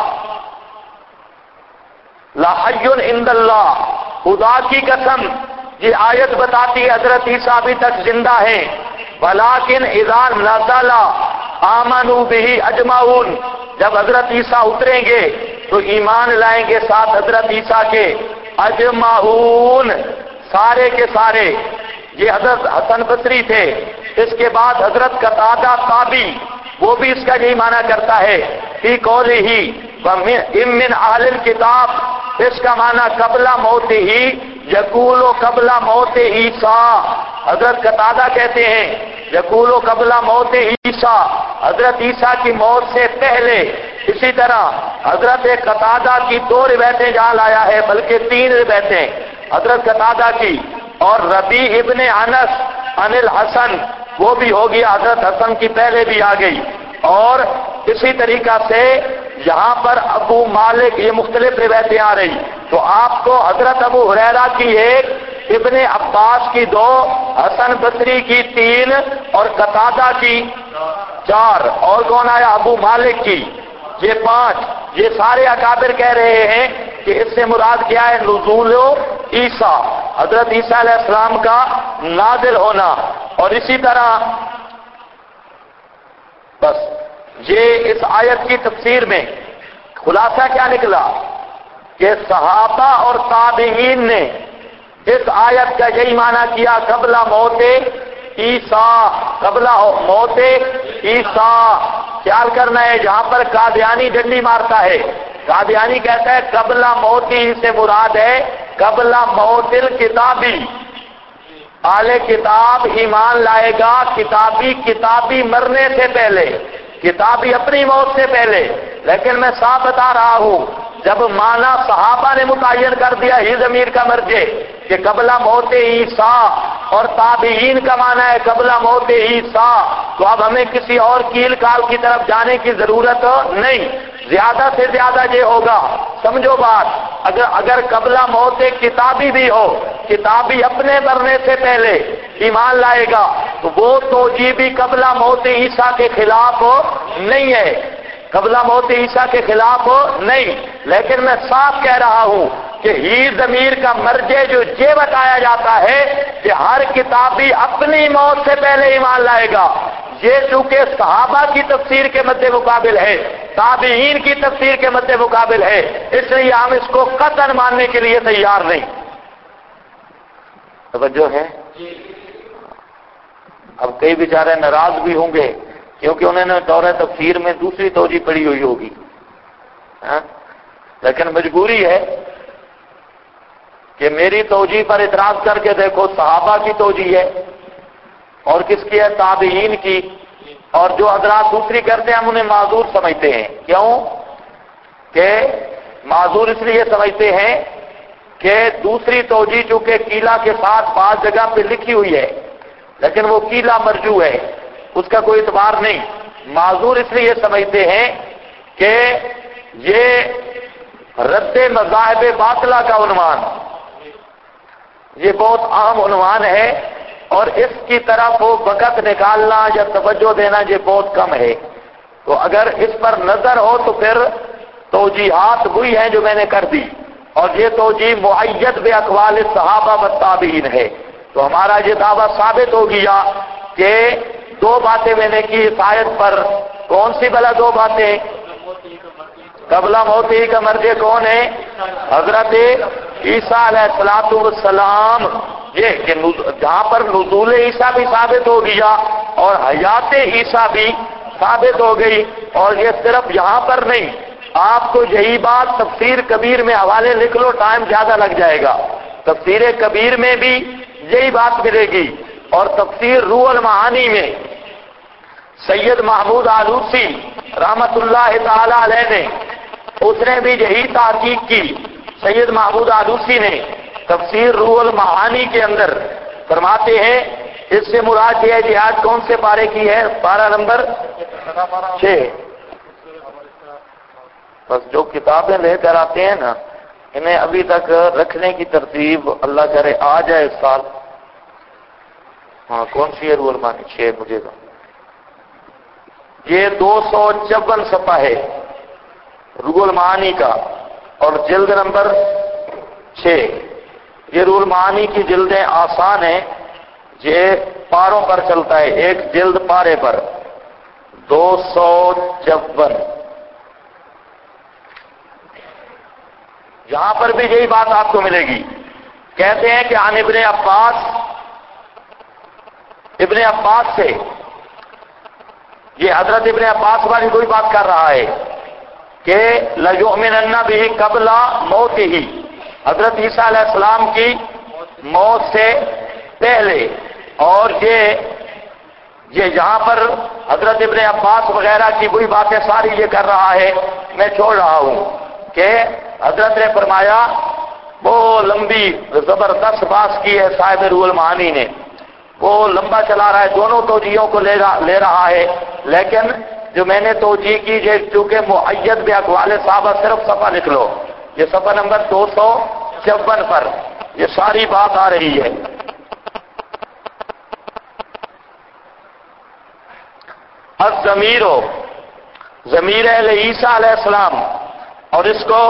لحی عند اللہ، خدا کی قسم یہ آیت بتاتی ہے حضرت عیسیٰ ابھی تک زندہ ہیں۔ ولیکن اذا نزل آمنوا بہ اجمعون، جب حضرت عیسیٰ اتریں گے تو ایمان لائیں گے ساتھ حضرت عیسیٰ کے، اجمعون سارے کے سارے، یہ حضرت حسن بصری تھے۔ اس کے بعد حضرت قتادہ تابی، وہ بھی اس کا یہی معنی کرتا ہے فی قولہ من اہل الکتاب، اس کا معنی قبل موت ہی یقول قبل موت عیسیٰ، حضرت قتادہ کہتے ہیں یقول قبل موت عیسیٰ، حضرت عیسیٰ کی موت سے پہلے۔ اسی طرح حضرت قتادہ کی 2 روایتیں جہاں لایا ہے، بلکہ 3 روایتیں حضرت قتادہ کی، اور ربیع ابن انس عن الحسن، وہ بھی ہو گیا حضرت حسن کی پہلے بھی آ گئی۔ اور اسی طریقہ سے یہاں پر ابو مالک، یہ مختلف روایتیں آ رہی، تو آپ کو حضرت ابو ہریرہ کی 1، ابن عباس کی 2، حسن بصری کی 3 اور قتادہ کی 4، اور کون آیا ابو مالک کی یہ 5۔ یہ سارے اکابر کہہ رہے ہیں کہ اس سے مراد کیا ہے نزول عیسیٰ، حضرت عیسیٰ علیہ السلام کا نازل ہونا۔ اور اسی طرح بس یہ اس آیت کی تفسیر میں خلاصہ کیا نکلا کہ صحابہ اور تابعین نے اس آیت کا یہی معنی کیا قبل موت عیسیٰ، قبل موت عیسیٰ۔ خیال کرنا ہے جہاں پر قادیانی ڈنڈی مارتا ہے، قادیانی کہتا ہے قبل موت ہی سے مراد ہے قبل موت الکتابی، اہل کتاب ایمان لائے گا کتابی مرنے سے پہلے، کتابی اپنی موت سے پہلے۔ لیکن میں صاف بتا رہا ہوں جب معنی صحابہ نے متعین کر دیا ہی ضمیر کا مرجع کہ قبل موت عیسیٰ، اور تابعین کا معنی ہے قبل موت عیسیٰ، تو اب ہمیں کسی اور کیل کال کی طرف جانے کی ضرورت نہیں، زیادہ سے زیادہ یہ ہوگا، سمجھو بات، اگر قبل موت کتابی بھی ہو، کتابی اپنے مرنے سے پہلے ایمان لائے گا، تو وہ توجیہ بھی قبل موت عیسیٰ کے خلاف نہیں ہے، قبل موت عیسیٰ کے خلاف نہیں۔ لیکن میں صاف کہہ رہا ہوں کہ ہی ضمیر کا مرجع جو یہ بتایا جاتا ہے کہ ہر کتابی اپنی موت سے پہلے ایمان لائے گا، یہ چونکہ صحابہ کی تفسیر کے مد مقابل ہے، تابعین کی تفسیر کے مد مقابل ہے، اس لیے ہم اس کو قطعاً ماننے کے لیے تیار نہیں۔ توجہ ہے؟ اب کئی بیچارے ناراض بھی ہوں گے کیونکہ انہوں نے دورہ تفسیر میں دوسری توجیہ پڑھی ہوئی ہوگی، لیکن مجبوری ہے کہ میری توجیہ پر اعتراض کر کے دیکھو، صحابہ کی توجیہ ہے اور کس کی ہے؟ تابعین کی، اور جو حضرات دوسری کرتے ہیں ہم انہیں معذور سمجھتے ہیں. کیوں کہ معذور اس لیے سمجھتے ہیں کہ دوسری توجیہ چونکہ قیلا کے ساتھ بعض جگہ پہ لکھی ہوئی ہے لیکن وہ قیلا مرجو ہے، اس کا کوئی اعتبار نہیں. معذور اس لیے سمجھتے ہیں کہ یہ رد مذاہب باطلہ کا عنوان، یہ بہت عام عنوان ہے اور اس کی طرف وہ وقت نکالنا یا توجہ دینا یہ بہت کم ہے. تو اگر اس پر نظر ہو تو پھر توجیحات وہی ہیں جو میں نے کر دی، اور یہ توجیہ معید باقوال صحابہ والتابعین ہے. تو ہمارا یہ دعویٰ ثابت ہو گیا کہ دو باتیں میں نے کی اس آیت پر. کون سی بلا دو باتیں؟ قبل موت ہی کا مرجع کون ہے؟ حضرت عیسیٰ علیہ السلام. یہ کہ جہاں پر نزول عیسیٰ بھی ثابت ہو گیا اور حیات عیسیٰ بھی ثابت ہو گئی. اور یہ صرف یہاں پر نہیں، آپ کو یہی بات تفسیر کبیر میں حوالے لکھ لو، ٹائم زیادہ لگ جائے گا. تفسیر کبیر میں بھی یہی بات ملے گی، اور تفسیر روح المعانی میں سید محمود آلوسی رحمت اللہ تعالی علیہ نے، اس نے بھی یہی تحقیق کی. سید محمود آلوسی نے تفسیر روح المعانی کے اندر فرماتے ہیں اس سے مراد یہ ہے جہاد کون سے پارے کی ہے؟ پارہ نمبر 6. بس جو کتابیں لے کر آتے ہیں نا انہیں ابھی تک رکھنے کی ترتیب اللہ کرے آ جائے اس سال. ہاں کون سی ہے روح المعانی؟ 6 مجھے تو یہ 254 صفحہ ہے روح المعانی کا اور جلد نمبر 6. یہ روح المعانی کی جلدیں آسان ہیں، یہ پاروں پر چلتا ہے، ایک جلد پارے پر 254. یہاں پر بھی یہی بات آپ کو ملے گی. کہتے ہیں کہ عن ابن عباس سے، یہ حضرت ابن عباس والی کوئی بات کر رہا ہے کہ لَيُؤْمِنَنَّ بِهِ قَبْلَ مَوْتِهِ، حضرت عیسیٰ علیہ السلام کی موت سے پہلے. اور یہ یہاں پر حضرت ابن عباس وغیرہ کی وہی باتیں ساری یہ کر رہا ہے. میں چھوڑ رہا ہوں کہ حضرت نے فرمایا، وہ لمبی زبردست بات کی ہے صاحب روح المعانی نے، وہ لمبا چلا رہا ہے، دونوں توجیہوں کو لے رہا ہے. لیکن جو میں نے توجیہ کی یہ چونکہ معید باقوال صحابہ، صرف صفحہ لکھ لو، یہ صفحہ نمبر 254 پر یہ ساری بات آ رہی ہے. الضمیر ضمیر عیسیٰ علیہ السلام، اور اس کو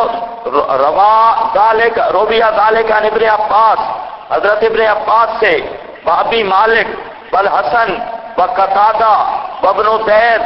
رویہ ذالک عن ابن عباس، حضرت ابن عباس سے بابی مالک والحسن وقتادہ وابن زید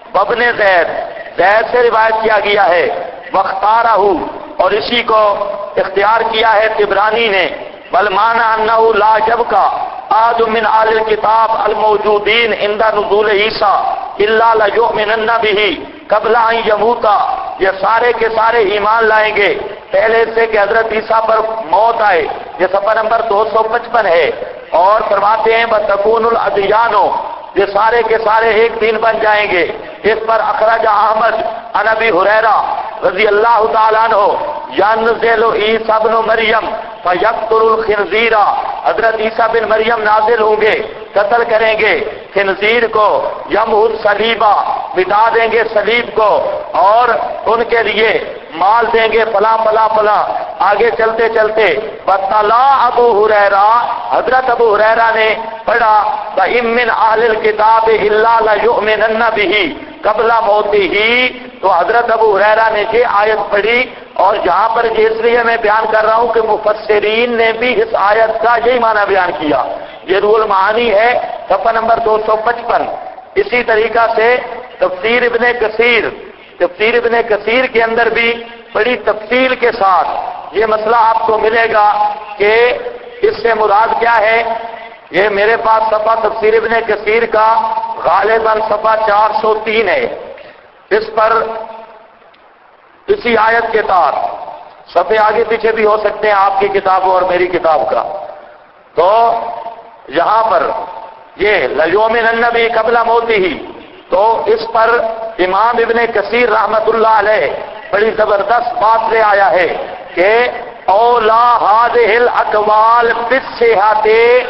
زید سے روایت کیا گیا ہے. واختارہ، اور اسی کو اختیار کیا ہے طبرانی نے. بل معنی انہ لا یبقى احد من اہل الکتاب الموجودین عند نزول عیسیٰ الا لیؤمنن بہ قبل ان یموتا، یہ سارے کے سارے ایمان لائیں گے پہلے سے کہ حضرت عیسیٰ پر موت آئے. یہ صفحہ نمبر 255 ہے. اور فرماتے ہیں بتکون الادیان، یہ سارے کے سارے ایک دین بن جائیں گے. اس پر اخرج احمد عن ابی ہریرہ رضی اللہ تعالیٰ عنہ ینزل عیسیٰ بن مریم فیقتل الخنزیر، حضرت عیسیٰ بن مریم نازل ہوں گے، قتل کریں گے خنزیر کو. یمحو الصلیبہ، مٹا دیں گے صلیب کو، اور ان کے لیے مال دیں گے فلاں فلاں فلاں. آگے چلتے چلتے بطلا ابو ہریرہ، حضرت ابو ہریرہ نے پڑھا فَإِن مِّنْ أَهْلِ الْكِتَابِ إِلَّا لَيُؤْمِنَنَّ بِهِ قبل موتِهِ، تو حضرت ابو ہریرہ نے یہ آیت پڑھی. اور جہاں پر اس لیے میں بیان کر رہا ہوں کہ مفسرین نے بھی اس آیت کا یہی معنی بیان کیا. یہ روح المعانی ہے صفحہ نمبر 255. اسی طریقہ سے تفسیر ابن کثیر کے اندر بھی بڑی تفصیل کے ساتھ یہ مسئلہ آپ کو ملے گا کہ اس سے مراد کیا ہے. یہ میرے پاس صفحہ تفسیر ابن کثیر کا غالباً صفحہ 403 ہے. اس پر اسی آیت کے تحت صفحے آگے پیچھے بھی ہو سکتے ہیں آپ کی کتابوں اور میری کتاب کا. تو یہاں پر یہ لیؤمنن بہ قبل موتہ، تو اس پر امام ابن کثیر رحمت اللہ علیہ بڑی زبردست بات لے آیا ہے کہ اولا هذه الاقوال بالصحت،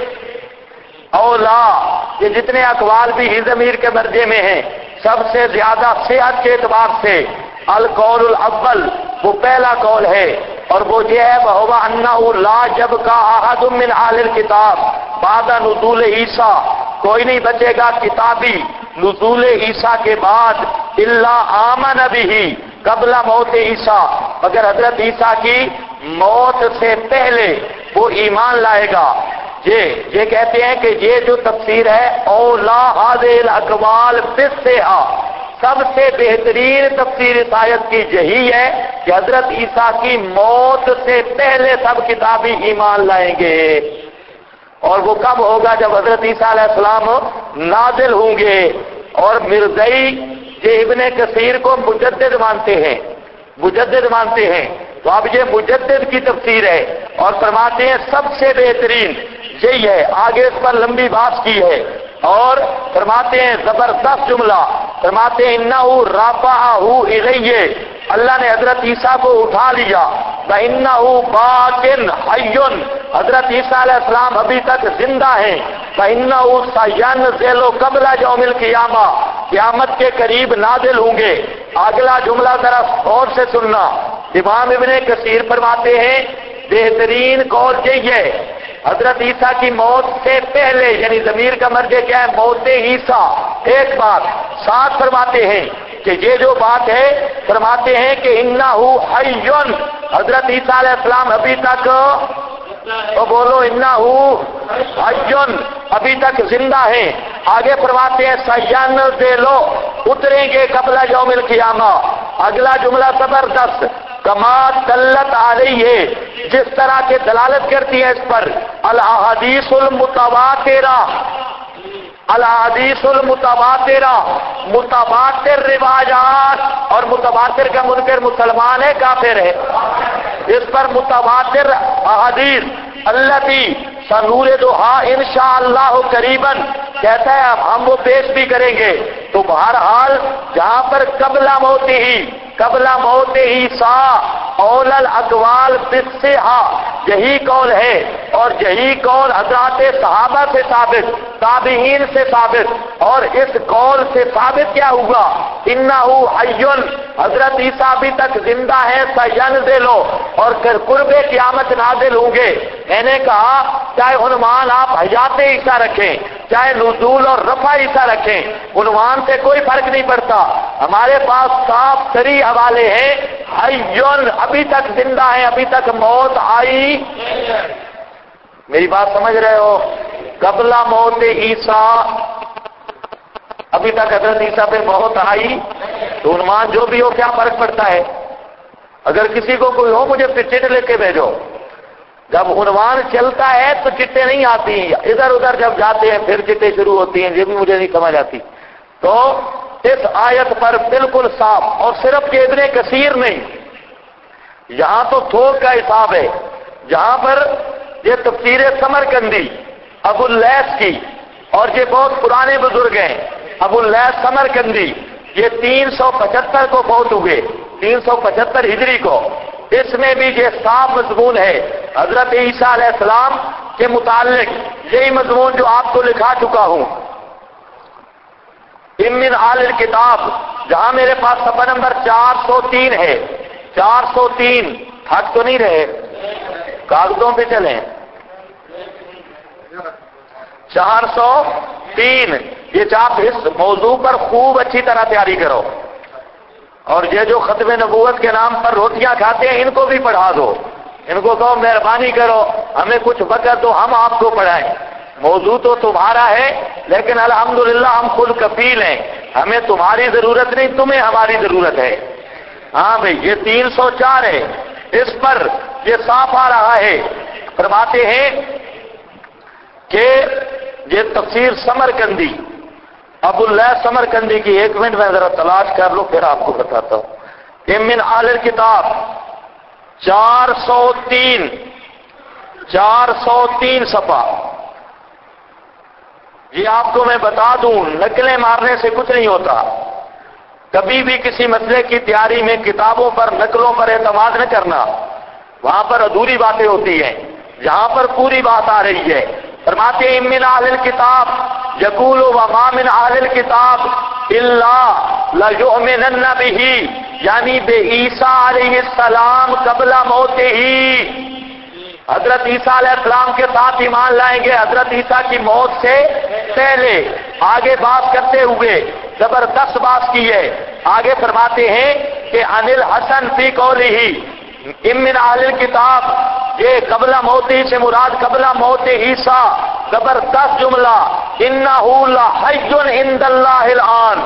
اولا یہ جتنے اقوال بھی ہی ضمیر کے درجے میں ہیں سب سے زیادہ صحت کے اعتبار سے القول الاول، وہ پہلا قول ہے، اور وہ یہ ہے وَهُوَ أَنَّهُ لَا يَبْقَىٰ أَحَدٌ مِّنْ أَهْلِ الْكِتَابِ بَعْدَ نُزُولِ عِیسیٰ، کوئی نہیں بچے گا کتابی نزول عیسیٰ کے بعد الا آمن بہ قبل موت عیسیٰ، مگر حضرت عیسیٰ کی موت سے پہلے وہ ایمان لائے گا۔ یہ کہتے ہیں کہ یہ جو تفسیر ہے اولا هذه الاقوال بالصحة، سب سے بہترین تفسیر اس آیت کی یہی ہے کہ حضرت عیسیٰ کی موت سے پہلے سب کتابی ایمان لائیں گے، اور وہ کب ہوگا؟ جب حضرت عیسیٰ علیہ السلام نازل ہوں گے۔ اور مرزائی یہ ابن کثیر کو مجدد مانتے ہیں، مجدد مانتے ہیں، تو اب یہ مجدد کی تفسیر ہے اور فرماتے ہیں سب سے بہترین یہی ہے، آگے اس پر لمبی بات کی ہے، اور فرماتے ہیں زبردست جملہ، فرماتے ہیں انہو رفعہ الیہ، اللہ نے حضرت عیسیٰ کو اٹھا لیا، فإنہو باقٍ حی، حضرت عیسیٰ علیہ السلام ابھی تک زندہ ہیں، فإنہو سینزل قبل یوم القیامہ، قیامت کے قریب نازل ہوں گے۔ اگلا جملہ ذرا غور سے سننا، امام ابن کثیر فرماتے ہیں بہترین قول یہی ہے حضرت عیسیٰ کی موت سے پہلے، یعنی ضمیر کا مرجع کیا ہے؟ موت عیسیٰ، ایک بات ساتھ فرماتے ہیں کہ یہ جو بات ہے فرماتے ہیں کہ انہو حی، حضرت عیسیٰ علیہ السلام ابھی تک، تو بولو انہو حی، ابھی تک زندہ ہیں۔ آگے فرماتے ہیں سینزلو، اتریں گے قبل یوم القیامہ۔ اگلا جملہ زبردست، کما دلت علیہ، جس طرح کے دلالت کرتی ہے اس پر الاحادیث المتواترہ، الاحادیث المتواترہ، متواتر روایات، اور متواتر کا منکر مسلمان ہے کافر ہے، اس پر متواتر احادیث التی سنوردھا انشاءاللہ قریبا، کہتا ہے اب ہم وہ پیش بھی کریں گے۔ تو بہرحال جہاں پر قبل موت عیسیٰ اول الاقوال بالصحہ، یہی قول ہے، اور یہی قول حضرات صحابہ سے ثابت، تابعین سے ثابت، اور اس قول سے ثابت کیا ہوا؟ انہو حی، حضرت عیسیٰ ابھی تک زندہ ہے، سینزلو، اور قرب قیامت نازل ہوں گے۔ میں نے کہا چاہے عنوان آپ حیات عیسیٰ رکھیں، چاہے نزول اور رفع عیسیٰ رکھیں، عنوان سے کوئی فرق نہیں پڑتا، ہمارے پاس صاف صریح حوالے ہیں، حیون ابھی تک زندہ ہے، ابھی تک موت آئی۔ میری بات سمجھ رہے ہو؟ قبل موت عیسیٰ، ابھی تک حضرت عیسیٰ پہ موت آئی، تو عنوان جو بھی ہو کیا فرق پڑتا ہے؟ اگر کسی کو کوئی ہو مجھے چٹ لے کے بھیجو، جب عنوان چلتا ہے تو چٹیں نہیں آتی، ادھر ادھر جب جاتے ہیں پھر چٹیں شروع ہوتی ہیں، یہ بھی مجھے نہیں سمجھ آتی۔ تو اس آیت پر بالکل صاف، اور صرف کہ ابن کثیر نہیں، یہاں تو تھوک کا حساب ہے، جہاں پر یہ تفسیر سمرقندی ابو اللیث کی، اور یہ بہت پرانے بزرگ ہیں، ابو اللیث سمرقندی، یہ 375 کو فوت ہوئے، 375 ہجری کو، اس میں بھی یہ صاف مضمون ہے حضرت عیسیٰ علیہ السلام کے متعلق، یہی مضمون جو آپ کو لکھا چکا ہوں من آل الکتاب، جہاں میرے پاس صفحہ نمبر 403 ہے، 403، تھک تو نہیں رہے؟ کاغذوں پہ چلیں، 403، یہ آپ اس موضوع پر خوب اچھی طرح تیاری کرو، اور یہ جو ختم نبوت کے نام پر روٹیاں کھاتے ہیں ان کو بھی پڑھا دو، ان کو کہو مہربانی کرو ہمیں کچھ وقت تو ہم آپ کو پڑھائیں، موضوع تو تمہارا ہے لیکن الحمدللہ ہم خود کفیل ہیں، ہمیں تمہاری ضرورت نہیں، تمہیں ہماری ضرورت ہے۔ ہاں بھئی یہ 304 ہے، اس پر یہ صاف آ رہا ہے، فرماتے ہیں کہ یہ تفسیر سمرقندی ابو اللہ سمرقندی کی، ایک منٹ میں ذرا تلاش کر لو پھر آپ کو بتاتا ہوں، من آل الکتاب 403 صفحہ، یہ آپ کو میں بتا دوں، نقلیں مارنے سے کچھ نہیں ہوتا. کبھی بھی کسی مسئلے کی تیاری میں کتابوں پر، نقلوں پر اعتماد نہ کرنا، وہاں پر ادھوری باتیں ہوتی ہیں، جہاں پر پوری بات آ رہی ہے. فرماتے ہیں من اہل الکتاب یقول وما من اہل الکتاب الا لیؤمنن بہ، یعنی بے عیسیٰ علیہ السلام قبل موتہ، حضرت عیسیٰ علیہ السلام کے ساتھ ایمان لائیں گے حضرت عیسیٰ کی موت سے پہلے. آگے بات کرتے ہوئے زبردست بات کی ہے. آگے فرماتے ہیں کہ عن الحسن فی قولہ من اہل الکتاب، یہ قبل موت ہی سے مراد قبل موت عیسیٰ، زبردست جملہ. انہ لحی عند اللہ الآن،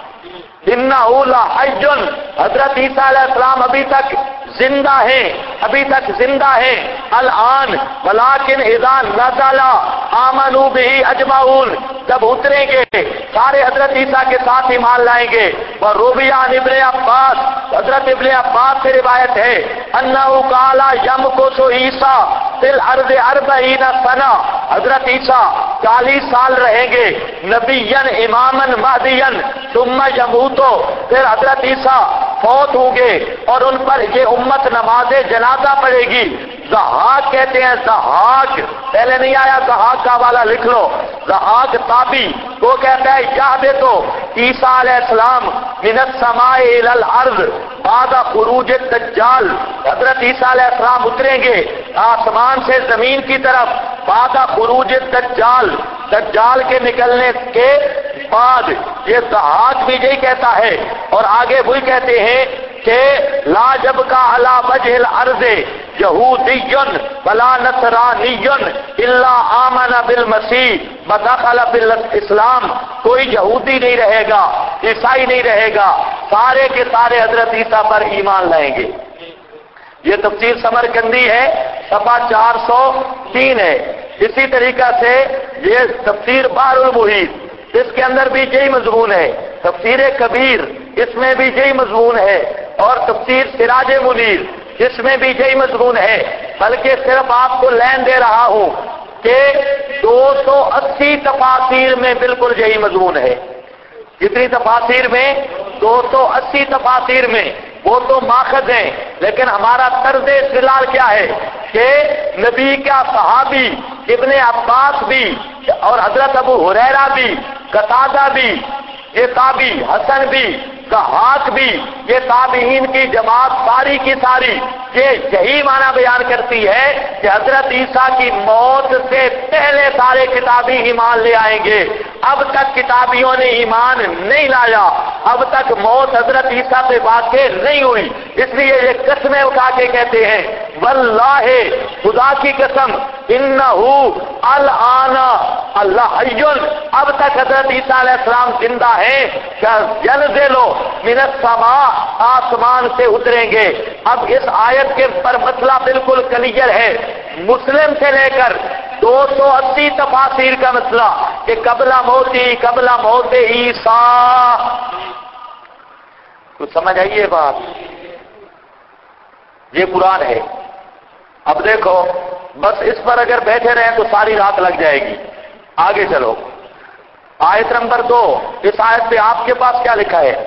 انہ لحی، حضرت عیسیٰ علیہ السلام ابھی تک زندہ ہیں، ابھی تک زندہ ہیں. الآن ولکن اذا نزل آمنوا بہ اجمعون، جب اتریں گے سارے حضرت عیسیٰ کے ساتھ ایمان لائیں گے. اور روبیان ابن عباس، حضرت ابن عباس سے روایت ہے انہ قال یمکث عیسیٰ فی الارض 40 سنہ، حضرت عیسیٰ 40 سال رہیں گے نبیا اماما مہدیا ثم یموت، پھر حضرت عیسیٰ فوت ہوں گے اور ان پر یہ امت نماز جنازہ پڑھے گی. ضحاک کہتے ہیں، ضحاک پہلے نہیں آیا، ضحاک کا حوالہ لکھ لو. ضحاک تابی وہ کہتا ہے یہبط عیسیٰ علیہ السلام من السماء الی الارض بعد خروج الدجال، حضرت عیسیٰ علیہ السلام اتریں گے آسمان سے زمین کی طرف بعد خروج الدجال، دجال کے نکلنے کے بعد. یہ ضحاک بھی یہی کہتا ہے. اور آگے وہی کہتے ہیں کہ لا جب کا علی وجہ الارض یہودی ولا نصرانی الا آمن بالمسیح ودخل بالاسلام، کوئی یہودی نہیں رہے گا، عیسائی نہیں رہے گا، سارے کے سارے حضرت عیسیٰ پر ایمان لائیں گے. یہ تفسیر سمرقندی ہے، صفحہ 403 ہے. اسی طریقہ سے یہ تفسیر بحر المحیط، اس کے اندر بھی یہی مضمون ہے. تفسیر کبیر، اس میں بھی یہی مضمون ہے. اور تفسیر سراج منیر، اس میں بھی یہی مضمون ہے. بلکہ صرف آپ کو لین دے رہا ہوں کہ 280 تفاسیر میں بالکل یہی مضمون ہے. کتنی تفاسیر میں؟ 280 تفاسیر میں. وہ تو ماخذ ہیں، لیکن ہمارا طرز استدلال کیا ہے کہ نبی کا صحابی ابن عباس بھی اور حضرت ابو ہریرہ بھی، قتادہ بھی، یہ تابی، حسن بھی، ضحاک بھی، یہ تابعین کی جماعت ساری کی ساری یہ یہی معنی بیان کرتی ہے کہ حضرت عیسیٰ کی موت سے پہلے سارے کتابی ایمان لے آئیں گے. اب تک کتابیوں نے ایمان نہیں لایا، اب تک موت حضرت عیسیٰ سے واقع نہیں ہوئی. اس لیے یہ قسمیں اٹھا کے کہتے ہیں واللہ، خدا کی قسم، انہو الآن اللہ حی، اب تک حضرت عیسیٰ علیہ السلام زندہ ہیں. ینزلوا من السماء، آسمان سے اتریں گے. اب اس آیت کے پر مسئلہ بالکل کلیئر ہے. مسلم سے لے کر 280 تفاسیر کا مسئلہ کہ قبل موت عیسیٰ. کچھ سمجھ آئیے بات؟ یہ قرآن ہے. اب دیکھو، بس اس پر اگر بیٹھے رہیں تو ساری رات لگ جائے گی. آگے چلو، آیت نمبر 2. اس آیت پہ آپ کے پاس کیا لکھا ہے؟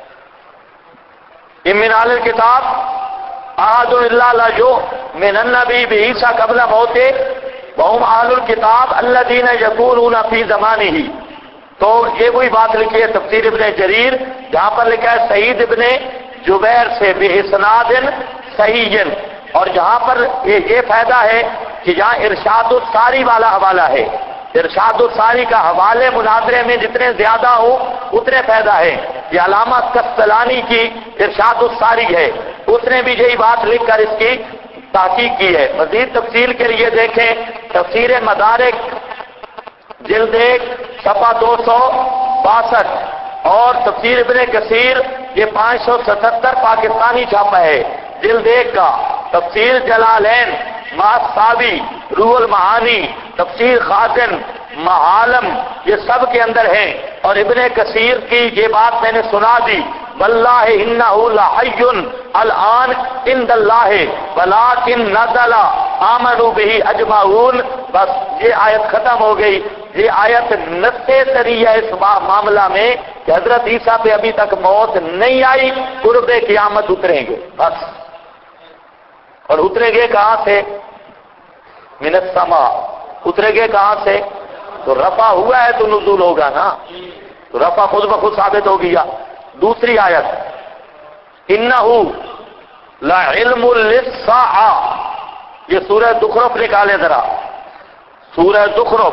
من اہل الکتاب احد الا لا یؤمن النبی بعیسیٰ قبل موتہ وہم اہل الکتاب الذین یقولون فی زمانہ. تو یہ وہی بات لکھی ہے تفسیر ابن جریر، جہاں پر لکھا ہے سعید ابن جبیر سے باسناد صحیح. اور جہاں پر یہ فائدہ ہے کہ جہاں ارشاد الساری والا حوالہ ہے، ارشاد الساری کا حوالے مناظرے میں جتنے زیادہ ہو اتنے فائدہ ہے. یہ علامہ کستلانی کی ارشاد الساری ہے، اس نے بھی یہی بات لکھ کر اس کی تحقیق کی ہے. مزید تفصیل کے لیے دیکھیں تفسیر مدارک جلد 1 صفحہ 262 اور تفسیر ابن کثیر یہ 577 پاکستانی چھاپا ہے جلد 1 کا. تفسیر جلالین ماساوی روح المعانی، تفسیر خازن، معالم، یہ سب کے اندر ہیں. اور ابن کثیر کی یہ بات میں نے سنا دی واللہ انہ لحی الآن عند اللہ ولکن نزل آمنوا بہ اجمعون. بس یہ آیت ختم ہو گئی. یہ آیت نص سری ہے اس معاملہ میں کہ حضرت عیسیٰ پہ ابھی تک موت نہیں آئی، قرب قیامت اتریں گے بس۔ اور اتریں گے کہاں سے؟ من السماء، اتریں گے کہاں سے؟ تو رفع ہوا ہے تو نزول ہوگا نا، تو رفع خود بخود ثابت ہو گیا۔ دوسری آیت انہ لعلم للساعہ، یہ سورہ زخرف نکالے ذرا، سورہ زخرف،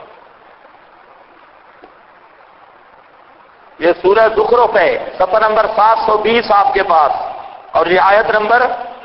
یہ سورہ زخرف ہے، صفحہ نمبر 720 آپ کے پاس، اور یہ آیت نمبر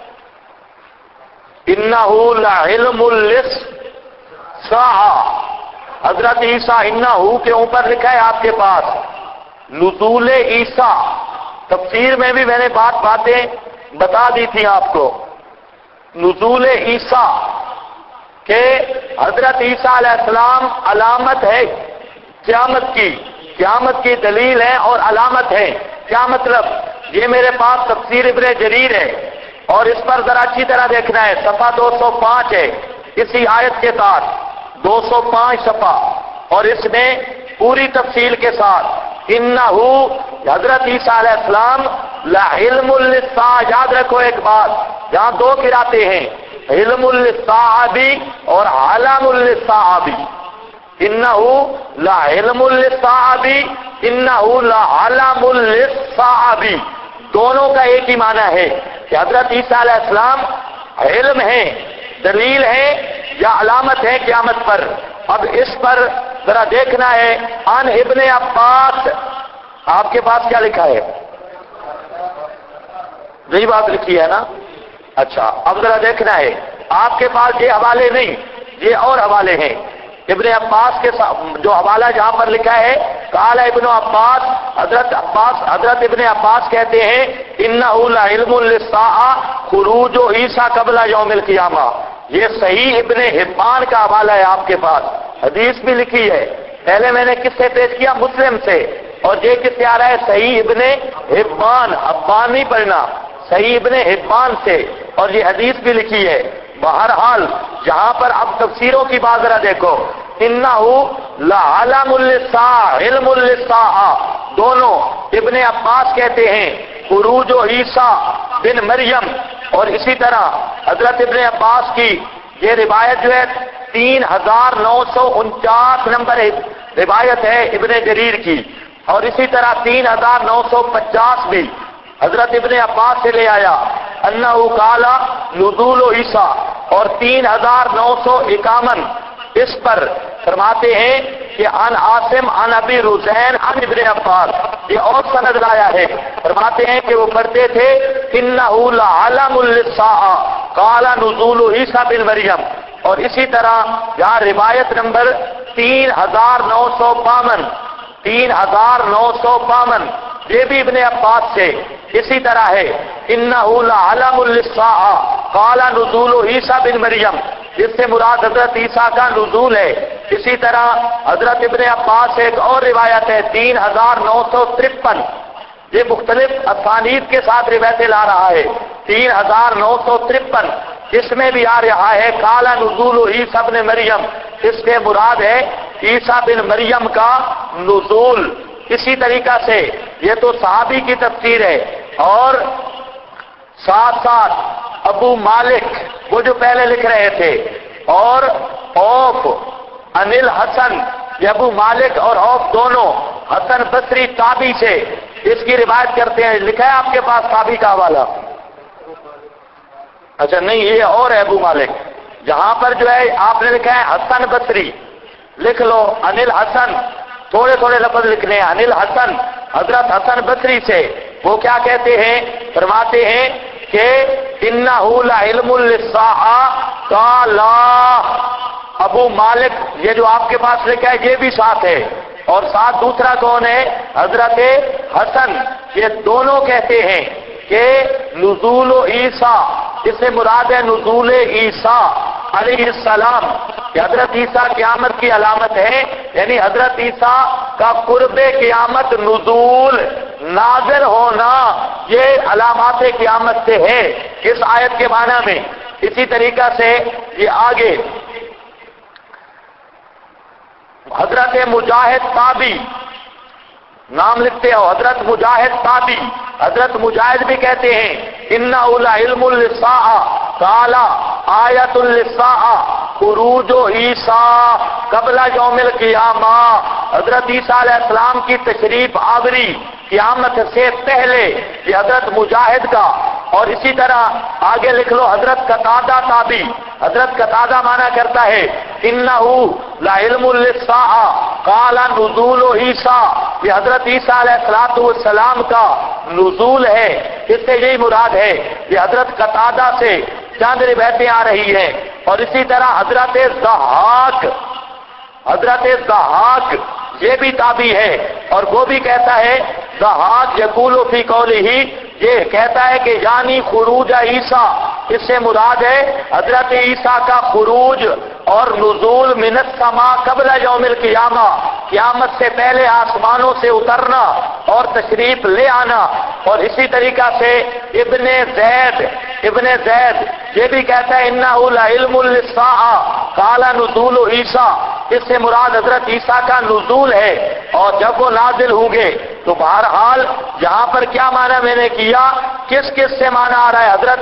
انہ لعلم للساعہ، حضرت عیسیٰ انہ کے اوپر لکھا ہے آپ کے پاس نزول عیسیٰ، تفسیر میں بھی میں نے باتیں بتا دی تھی آپ کو، نزول عیسیٰ کہ حضرت عیسیٰ علیہ السلام علامت ہے قیامت کی دلیل ہے اور علامت ہے۔ کیا مطلب؟ یہ میرے پاس تفسیر ابن جریر ہے اور اس پر ذرا اچھی طرح دیکھنا ہے، صفحہ 205 ہے اسی آیت کے ساتھ، 205 صفحہ، اور اس میں پوری تفصیل کے ساتھ انہو حضرت عیسیٰ علیہ السلام لعلم للساعہ، یاد رکھو ایک بات، یہاں دو قراءتیں ہیں، علم للساعہ بھی اور علام للساعہ بھی، انہو لعلم للساعہ بھی، انہو لعلام للساعہ بھی، دونوں کا ایک ہی معنی ہے کہ حضرت عیسیٰ علیہ السلام علم ہے، دلیل ہے یا علامت ہے قیامت پر۔ اب اس پر ذرا دیکھنا ہے، ان ابن عباس، آپ کے پاس کیا لکھا ہے؟ یہی بات لکھی ہے نا؟ اچھا، اب ذرا دیکھنا ہے، آپ کے پاس یہ حوالے نہیں، یہ اور حوالے ہیں، ابن عباس کے جو حوالہ جہاں پر لکھا ہے قال ابن عباس، حضرت ابن عباس کہتے ہیں انہ لعلم للساعہ خروج عیسیٰ قبل یوم القیامہ، یہ صحیح ابن حبان کا حوالہ ہے آپ کے پاس، حدیث بھی لکھی ہے، پہلے میں نے کس سے پیش کیا؟ مسلم سے، اور یہ کس سے آ رہا ہے؟ صحیح ابن حبان، حبان نہیں پڑھنا، صحیح ابن حبان سے، اور یہ حدیث بھی لکھی ہے۔ بہرحال جہاں پر اب تفسیروں کی بات ذرا دیکھو، انہو لعلم للساعہ، علم للساعہ، دونوں ابن عباس کہتے ہیں خروج عیسیٰ بن مریم، اور اسی طرح حضرت ابن عباس کی یہ روایت جو ہے 3949 نمبر روایت ہے ابن جریر کی، اور اسی طرح 3950 بھی حضرت ابن عباس سے لے آیا انہو قال نزول عیسیٰ، اور 3951 اس پر فرماتے ہیں کہ عن عاصم عن ابی رزین عن ابن عباس، یہ اور سند لایا ہے، فرماتے ہیں کہ وہ پڑھتے تھے انہو لعلم للساعہ قال نزول عیسیٰ بن مریم، اور اسی طرح یہاں روایت نمبر 3952 یہ بھی ابن عباس سے اسی طرح ہے انہو لعلم للساعہ قال نزول عیسیٰ بن مریم، جس سے مراد حضرت عیسیٰ کا نزول ہے۔ اسی طرح حضرت ابن عباس سے ایک اور روایت ہے 3953، یہ مختلف اسانید کے ساتھ روایتیں لا رہا ہے، 3953 اس میں بھی آ رہا ہے قال نزول عیسیٰ بن مریم، اس سے مراد ہے عیسیٰ بن مریم کا نزول۔ اسی طریقہ سے یہ تو صحابی کی تفسیر ہے، اور ساتھ ساتھ ابو مالک وہ جو پہلے لکھ رہے تھے، اور اوف انل حسن، یہ ابو مالک اور اوف دونوں حسن بصری تابی سے اس کی روایت کرتے ہیں، لکھا ہے آپ کے پاس تابی کا حوالہ؟ اچھا نہیں، یہ اور ہے ابو مالک، جہاں پر جو ہے آپ نے لکھا ہے حسن بصری، لکھ لو انل حسن، تھوڑے تھوڑے لفظ لکھنے ہیں، انل حسن، حضرت حسن بصری سے، وہ کیا کہتے ہیں؟ فرماتے ہیں کہ انہو لعلم للساعہ قال، ابو مالک یہ جو آپ کے پاس لکھا ہے یہ بھی ساتھ ہے، اور ساتھ دوسرا کون ہے؟ حضرت حسن، یہ دونوں کہتے ہیں کہ نزول عیسیٰ، اس سے مراد ہے نزول عیسیٰ علیہ السلام، کہ حضرت عیسیٰ قیامت کی علامت ہے، یعنی حضرت عیسیٰ کا قرب قیامت نزول نازل ہونا، یہ علامات قیامت سے ہے اس آیت کے معنی میں۔ اسی طریقہ سے یہ آگے حضرت مجاہد تابی نام لکھتے ہو، حضرت مجاہد تابی، حضرت مجاہد بھی کہتے ہیں انہ لعلم للساعہ قال آیۃ للساعہ خروج عیسیٰ قبل یوم القیامہ، حضرت عیسیٰ علیہ السلام کی تشریف آوری قیامت سے پہلے، یہ حضرت مجاہد کا۔ اور اسی طرح آگے لکھ لو حضرت قتادہ تابی، حضرت قتادہ مانا کرتا ہے انہ لعلم للساعہ قال نزول عیسیٰ، یہ حضرت عیسیٰ علیہ السلام کا نزول ہے، اس سے یہی مراد ہے۔ یہ حضرت قتادہ سے چند روایتیں آ رہی ہیں۔ اور اسی طرح حضرت ضحاک، حضرت ضحاک یہ بھی تابعی ہے، اور وہ بھی کہتا ہے ضحاک یقول فی قولہ، یہ کہتا ہے کہ یعنی خروج عیسیٰ، اس سے مراد ہے حضرت عیسیٰ کا خروج اور نزول من السماء قبل یوم القیامہ، قیامت سے پہلے آسمانوں سے اترنا اور تشریف لے آنا۔ اور اسی طریقہ سے ابن زید یہ بھی کہتا ہے انہ لعلم للساعہ قال نزول عیسیٰ، اس سے مراد حضرت عیسیٰ کا نزول ہے اور جب وہ نازل ہوں گے۔ تو بہرحال یہاں پر کیا معنی میں نے کیا، کس سے معنی آ رہا ہے؟ حضرت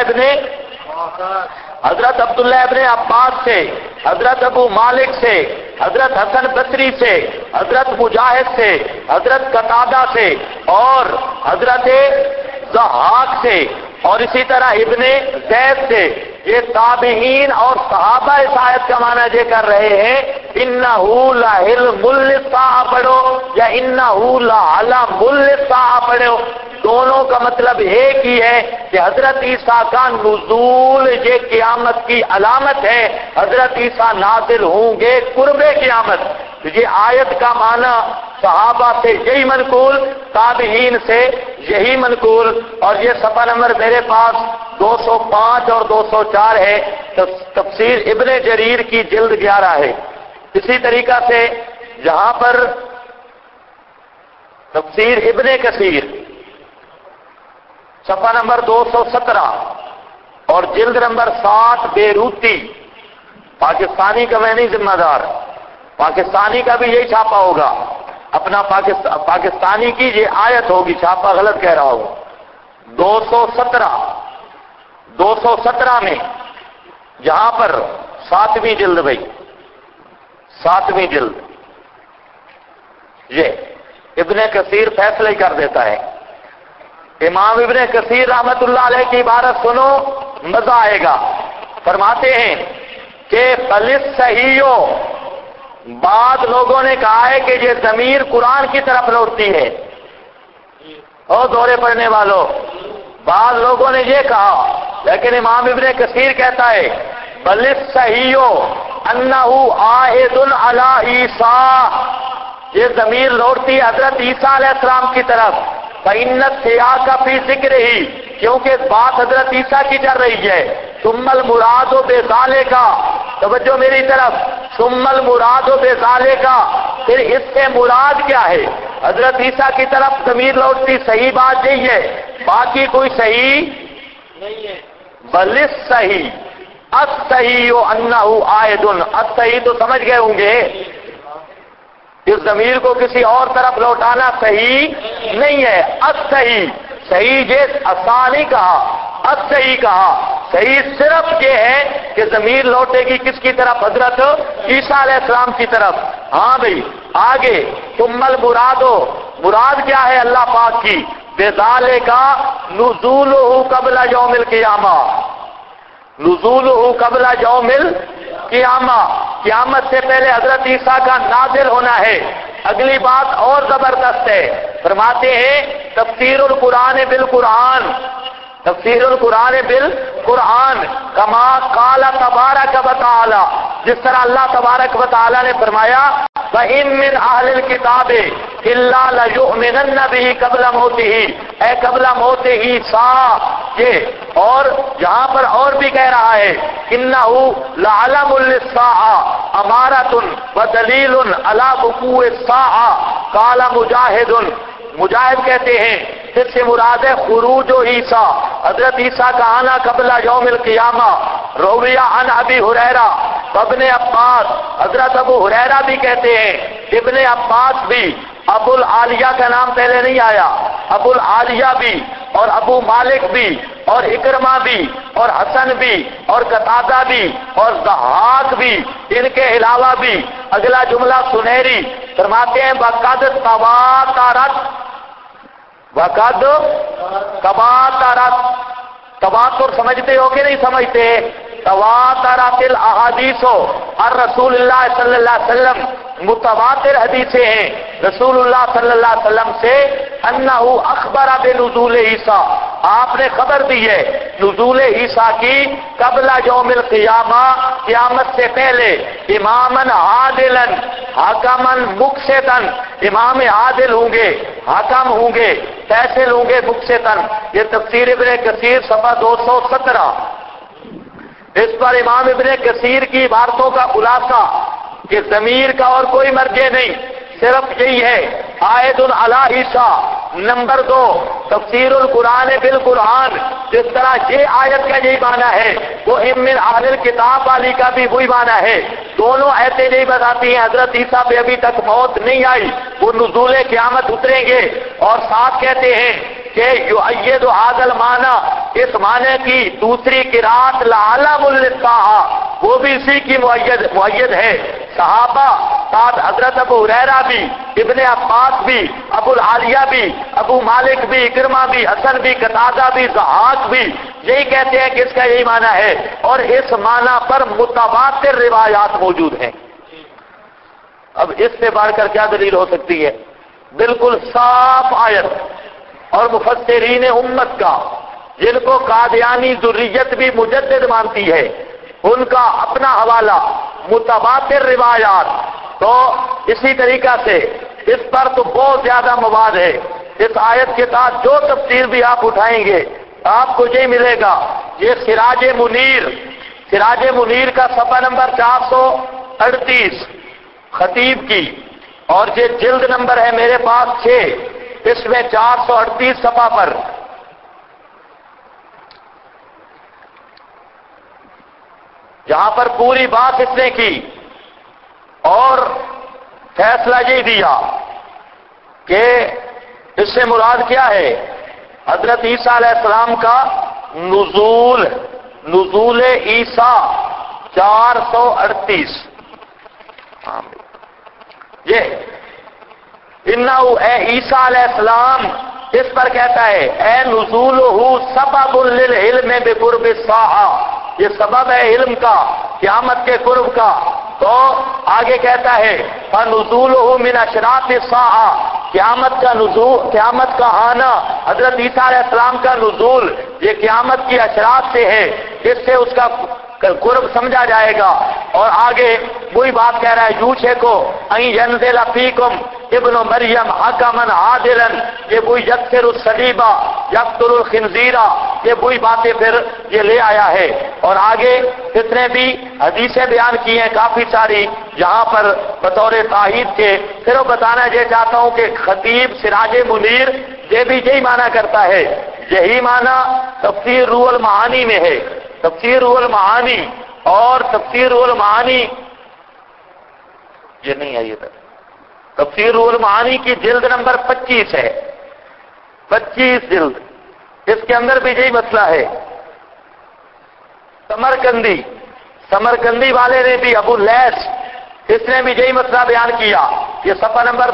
عبداللہ ابن عباس سے، حضرت ابو مالک سے، حضرت حسن بصری سے، حضرت مجاہد سے، حضرت قتادہ سے اور حضرت ضحاک سے، اور اسی طرح ابن زید سے، یہ تابعین اور صحابہ اس آیت کا معنی یہ کر رہے ہیں انہ لعلم للساعہ پڑھو یا انہ لعلم للساعہ پڑھو، دونوں کا مطلب ایک ہی ہے کہ حضرت عیسیٰ کا نزول یہ قیامت کی علامت ہے، حضرت عیسیٰ نازل ہوں گے قرب قیامت۔ یہ آیت کا معنی صحابہ سے یہی منقول، تابعین سے یہی منقول، اور یہ صفحہ نمبر میرے پاس 205 اور 204 ہے، تفسیر ابن جریر کی جلد 11 ہے۔ اسی طریقہ سے جہاں پر تفسیر ابن کثیر صفحہ نمبر 217 اور جلد نمبر 7 بیروتی، پاکستانی کا میں نہیں ذمہ دار، پاکستانی کا بھی یہی چھاپا ہوگا، اپنا پاکستانی کی یہ آیت ہوگی، چھاپا غلط کہہ رہا ہوں۔ 217 میں جہاں پر 7ویں جلد، بھائی 7ویں جلد، یہ ابن کثیر فیصلہ ہی کر دیتا ہے۔ امام ابن کثیر رحمت اللہ علیہ کی عبارت سنو، مزہ آئے گا۔ فرماتے ہیں کہ پلس صحیحو، بعض لوگوں نے کہا ہے کہ یہ ضمیر قرآن کی طرف لوٹتی ہے، او دورے پڑھنے والوں، بعض لوگوں نے یہ کہا، لیکن امام ابن کثیر کہتا ہے پلس صحیحو انہ عائد علی عیسیٰ، یہ ضمیر لوٹتی ہے حضرت عیسیٰ علیہ السلام کی طرف، فإن السیاق فی ذکر ہی، کیونکہ بات حضرت عیسیٰ کی چل رہی ہے۔ ثم المراد بذالک، توجہ میری طرف، ثم المراد بذالک، پھر اس سے مراد کیا ہے؟ حضرت عیسیٰ کی طرف ضمیر لوٹتی، صحیح بات یہی ہے، باقی کوئی صحیح نہیں ہے۔ بل الصحیح الصحیح انہ عائد، الصحیح تو سمجھ گئے ہوں گے، اس ضمیر کو کسی اور طرف لوٹانا صحیح نہیں ہے۔ الصحیح، صحیح یہ آسانی کہا، الصحیح کہا، صحیح صرف یہ ہے کہ ضمیر لوٹے گی کس کی طرف؟ حضرت عیسیٰ علیہ السلام کی طرف۔ ہاں بھئی آگے، ثم المراد، مراد کیا ہے اللہ پاک کی؟ بذالک نزولہ قبل یوم القیامہ، نزولہ قبل یوم القیامہ، قیامت سے پہلے حضرت عیسیٰ کا نازل ہونا ہے۔ اگلی بات اور زبردست ہے، فرماتے ہیں تفسیر القرآن بالقرآن، تفسیر القرآن بالقرآن کما قال تبارک و تعالی، جس طرح اللہ تبارک و تعالی نے فرمایا وَإِن مِّنْ أَهْلِ الْكِتَابِ إِلَّا لَيُؤْمِنَنَّ بِهِ قَبْلَ مَوْتِهِ، اے قبل موت عیسیٰ، یہ اور یہاں پر اور بھی کہہ رہا ہے إِنَّهُ لَعَلَمٌ لِلسَّاعَةِ أَمَارَةٌ وَدَلِيلٌ عَلَى وُقُوعِ السَّاعَةِ قَالَ مجاہد، مجاہد کہتے ہیں اس سے مراد ہے خروج عیسیٰ، حضرت عیسیٰ کا آنا قبل یوم القیامہ۔ رویہ عن ابی ہریرہ ابن عباس، حضرت ابو ہریرہ بھی کہتے ہیں، ابن عباس بھی، ابو العالیہ کا نام پہلے نہیں آیا، ابو العالیہ بھی اور ابو مالک بھی اور اکرمہ بھی اور حسن بھی اور قتادہ بھی اور ضحاک بھی، ان کے علاوہ بھی اگلا جملہ سنہری فرماتے ہیں وقد تواترت، وقد تواترت، تواتر سمجھتے ہو کہ نہیں سمجھتے؟ تواترت الاحادیث اور رسول اللہ صلی اللہ علیہ وسلم، متواتر حدیثیں ہیں رسول اللہ صلی اللہ علیہ وسلم سے، انہ اخبر بنزول عیسیٰ، آپ نے خبر دی ہے نزول عیسیٰ کی، قبل یوم القیامہ، قیامت سے پہلے، امامن عادلن حکمن مقسطن، امام عادل ہوں گے، حکم ہوں گے، فیصل ہوں گے، مقسطن، یہ تفسیر ابن کثیر صفحہ 217۔ اس پر امام ابن کثیر کی عبارتوں کا خلاصہ کہ ضمیر کا اور کوئی مرجع نہیں، صرف یہی ہے عائد علی عیسیٰ۔ نمبر 2، تفسیر القرآن بالقرآن، جس طرح یہ آیت کا یہی معنی ہے وہ من اہل الکتاب والی کا بھی وہی معنی ہے، دونوں ایسے نہیں بتاتی ہیں حضرت عیسیٰ پہ ابھی تک موت نہیں آئی، وہ نزول قیامت اتریں گے، اور ساتھ کہتے ہیں کہ یؤید ھذا المعنی، اس معنی کی دوسری قرات لعلم للطاعہ، وہ بھی اسی کی مؤید ہے۔ صحابہ ساتھ حضرت ابو ہریرہ بھی، ابن عباس بھی، ابو العالیہ بھی، ابو مالک بھی، اکرمہ بھی، حسن بھی، قتادہ بھی، ضحاک بھی یہی کہتے ہیں کہ اس کا یہی معنی ہے، اور اس معنی پر متواتر روایات موجود ہیں۔ اب اس سے بڑھ کر کیا دلیل ہو سکتی ہے؟ بالکل صاف آیت، اور مفسرین امت کا جن کو قادیانی ذریت بھی مجدد مانتی ہے ان کا اپنا حوالہ متواتر روایات، تو اسی طریقہ سے اس پر تو بہت زیادہ مواد ہے۔ اس آیت کے ساتھ جو تفسیر بھی آپ اٹھائیں گے آپ کو یہ ملے گا، یہ سراج منیر، سراج منیر کا صفحہ نمبر 438 خطیب کی، اور یہ جلد نمبر ہے میرے پاس 6، اس میں 438 صفحہ پر جہاں پر پوری بات اس نے کی اور فیصلہ یہ دیا کہ اس سے مراد کیا ہے؟ حضرت عیسیٰ علیہ السلام کا نزول، نزول عیسیٰ 438، یہ انہو اے عیسیٰ علیہ السلام، اس پر کہتا ہے اے نزولہ سبب للعلم بقرب الساعہ، یہ سبب ہے علم کا، قیامت کے قرب کا۔ تو آگے کہتا ہے فنزولہ من اشراط الساعہ، قیامت کا نزول، قیامت کا آنا، حضرت عیسیٰ علیہ السلام کا نزول یہ قیامت کی اشراط سے ہے، اس سے اس کا قرب سمجھا جائے گا۔ اور آگے وہی بات کہہ رہا ہے یوشے کو ان ینزل فیکم ابن مریم حکما عادلا، یہ وہی یکسر الصلیبہ یقتل الخنزیرہ، یہ وہی باتیں پھر یہ لے آیا ہے۔ اور آگے جتنے بھی حدیثیں بیان کی ہیں کافی ساری یہاں پر بطور تائید کے، پھر وہ بتانا یہ چاہتا ہوں کہ خطیب سراج منیر یہ بھی یہی معنی کرتا ہے، یہی معنی تفسیر روح المعانی میں ہے، تفسیر روح المعانی، اور تفسیر روح المعانی یہ نہیں ہے، یہ تفسیر روح المعانی کی جلد نمبر 25 ہے، 25 جلد، اس کے اندر بھی یہی مسئلہ ہے۔ سمرکندی والے نے بھی، ابو لیث، اس نے بھی یہی مسئلہ بیان کیا، یہ صفحہ نمبر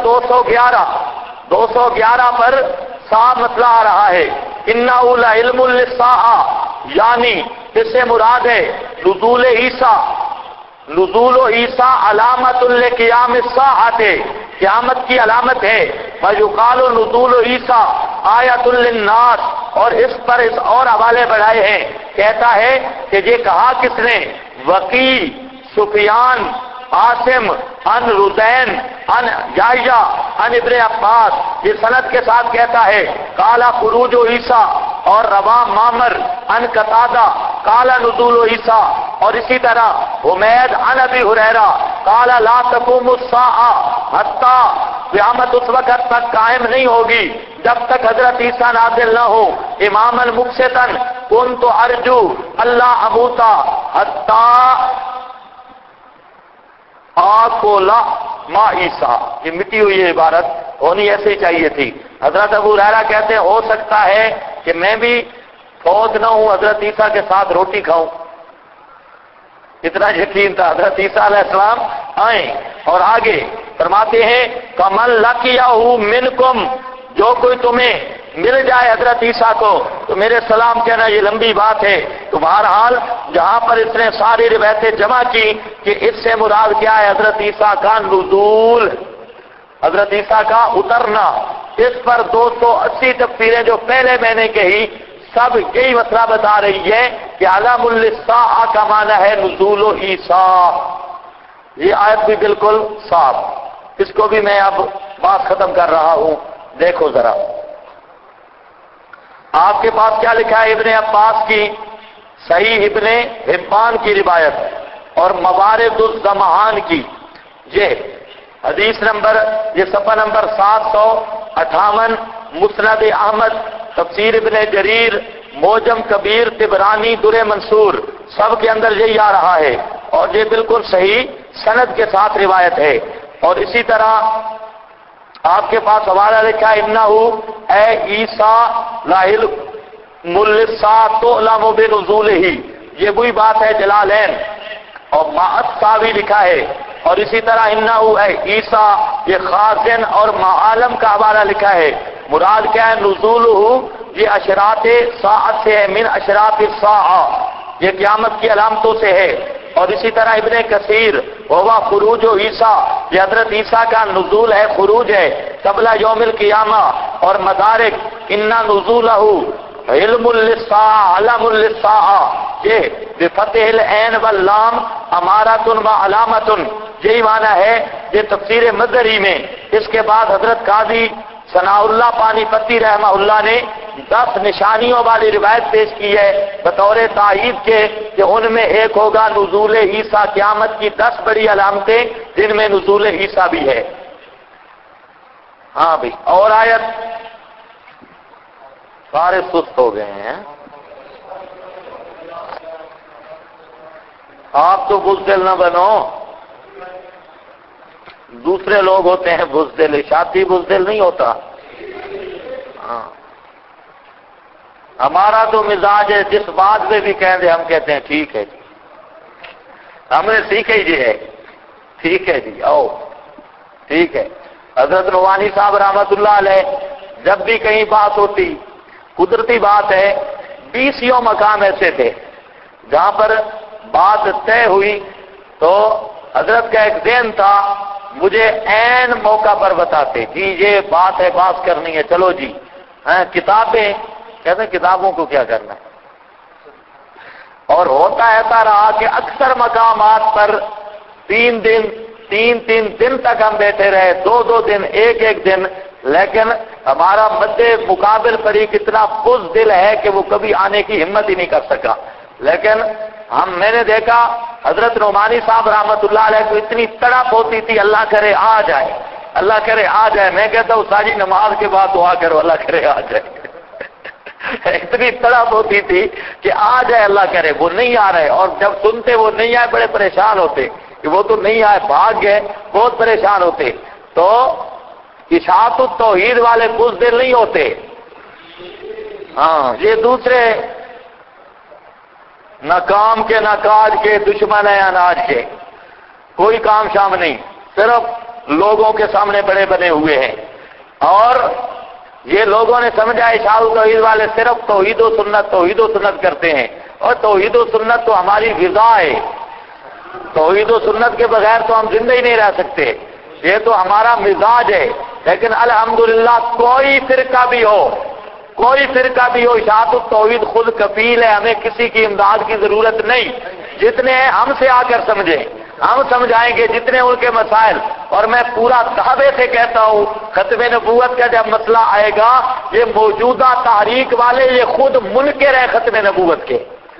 211 پر صاف مسئلہ آ رہا ہے، انہ لعلم للساعہ، یعنی اس سے مراد ہے نزول عیسیٰ، نزول عیسیٰ علامت لقیام الساعۃ، قیامت کی علامت ہے، ویقال نزول عیسیٰ آیۃ للناس، اور اس پر اس اور حوالے بڑھائے ہیں، کہتا ہے کہ یہ کہا کس نے؟ وقی، سفیان، عاصم، ان رزین، ان یحییٰ، ان ابن عباس، یہ سند کے ساتھ کہتا ہے قالا خروج عیسیٰ، اور روا معمر ان قتادہ قالا نزول عیسیٰ، اور اسی طرح حمید ان ابی ہریرہ قالا لا تقوم الساعہ، حتی قیامت اس وقت تک قائم نہیں ہوگی جب تک حضرت عیسیٰ نازل نہ ہو اماماً مقسطاً، کنت ارجو اللہ اموتا حتی آکولا ما عیسیٰ، یہ مٹی ہوئی عبارت ہونی ایسے ہی چاہیے تھی۔ حضرت ابو ہریرہ کہتے ہیں ہو سکتا ہے کہ میں بھی فوت نہ ہوں، حضرت عیسیٰ کے ساتھ روٹی کھاؤں، اتنا یقین تھا۔ حضرت عیسیٰ علیہ السلام آئیں اور آگے فرماتے ہیں کمن لقیہ منکم، جو کوئی تمہیں مل جائے حضرت عیسیٰ کو تو میرے سلام کہنا، یہ لمبی بات ہے۔ تو بہرحال جہاں پر اس نے ساری روایتیں جمع کی کہ اس سے مراد کیا ہے، حضرت عیسیٰ کا نزول، حضرت عیسیٰ کا اترنا، اس پر 280 تفسیریں جو پہلے میں نے کہی سب یہی مسئلہ بتا رہی ہے کہ علام الساعہ کا معنی ہے نزول عیسیٰ۔ یہ آیت بھی بالکل صاف، اس کو بھی میں اب بات ختم کر رہا ہوں۔ دیکھو ذرا آپ کے پاس کیا لکھا ہے، ابن عباس کی صحیح ابن حبان کی روایت اور موارد الزمان کی، یہ حدیث نمبر، یہ صفحہ نمبر 758، مسند احمد، تفسیر ابن جریر، موجم کبیر، طبرانی، در منصور، سب کے اندر یہی آ رہا ہے اور یہ بالکل صحیح سند کے ساتھ روایت ہے۔ اور اسی طرح آپ کے پاس حوالہ لکھا ہے انہو اے عیسیٰ لعلم للساعۃ تعلم بنزولہ، یہ وہی بات ہے جلالین، اور معت ساوی لکھا ہے۔ اور اسی طرح انہو اے عیسیٰ، یہ خازن اور معالم کا حوالہ لکھا ہے، مراد کیا ہے، نزولہ یہ اشراط ساعت سے ہے، من اشراط الساعہ، یہ قیامت کی علامتوں سے ہے۔ اور اسی طرح ابن کثیر ہوا خروج و عیسیٰ، یہ حضرت عیسیٰ کا نزول ہے، خروج ہے، قبل یوم القیامہ۔ اور مدارک انا نزولہ علم للساعہ، علم للساعہ، یہ بفتح العین واللام امارۃ و علامۃ، یہی معنی ہے یہ تفسیر مظہری میں۔ اس کے بعد حضرت قاضی ثناء اللہ پانی پتی رحمہ اللہ نے 10 نشانیوں والی روایت پیش کی ہے بطور تائید کے کہ ان میں ایک ہوگا نزول عیسیٰ، قیامت کی 10 بڑی علامتیں جن میں نزول عیسیٰ بھی ہے۔ ہاں بھائی، اور آیت، سارے سست ہو گئے ہیں، آپ تو بزدل نہ بنو، دوسرے لوگ ہوتے ہیں بزدل، شاطی بزدل نہیں ہوتا۔ ہاں، ہمارا تو مزاج ہے جس بات میں بھی کہہ دے ہم کہتے ہیں ٹھیک ہے جی، ہم نے سیکھے جی ہے، ٹھیک ہے جی، آؤ ٹھیک ہے۔ حضرت روحانی صاحب رحمت اللہ علیہ جب بھی کہیں بات ہوتی، قدرتی بات ہے 20 مقام ایسے تھے جہاں پر بات طے ہوئی تو حضرت کا ایک ذہن تھا، مجھے عین موقع پر بتاتے جی یہ بات ہے، بات کرنی ہے، چلو جی، کتابیں، کہتے ہیں کتابوں کو کیا کرنا ہے۔ اور ہوتا ایسا رہا کہ اکثر مقامات پر 3 دن تک ہم بیٹھے رہے، 2 دن، ایک دن، لیکن ہمارا مد مقابل فریق اتنا بزدل ہے کہ وہ کبھی آنے کی ہمت ہی نہیں کر سکا۔ لیکن میں نے دیکھا حضرت نعمانی صاحب رحمت اللہ علیہ کو اتنی تڑپ ہوتی تھی، اللہ کرے آ جائے، اللہ کرے آ جائے۔ میں کہتا ہوں ساری نماز کے بعد دعا کرو اللہ کرے آ جائے اتنی تڑپ ہوتی تھی کہ آ جائے اللہ کرے، وہ نہیں آ رہے، اور جب سنتے وہ نہیں آئے بڑے پریشان ہوتے کہ وہ تو نہیں آئے، بھاگ گئے، بہت پریشان ہوتے۔ تو اشاعت التوحید والے بزدل نہیں ہوتے، ہاں یہ دوسرے نہ کام کے نہ کاج کے، دشمن ہے اناج کے، کوئی کام شام نہیں، صرف لوگوں کے سامنے بڑے بنے ہوئے ہیں۔ اور یہ لوگوں نے سمجھا اشاعت التوحید والے صرف توحید و سنت کرتے ہیں، اور توحید و سنت تو ہماری غذا ہے، توحید و سنت کے بغیر تو ہم زندہ ہی نہیں رہ سکتے، یہ تو ہمارا مزاج ہے۔ لیکن الحمدللہ کوئی فرقہ بھی ہو اشاعت التوحید خود کفیل ہے، ہمیں کسی کی امداد کی ضرورت نہیں، جتنے ہیں ہم سے آ کر سمجھیں، ہم سمجھائیں گے جتنے ان کے مسائل۔ اور میں پورا دعوے سے کہتا ہوں ختم نبوت کا جب مسئلہ آئے گا، یہ موجودہ تحریک والے یہ خود منکر ہیں ختم نبوت کے،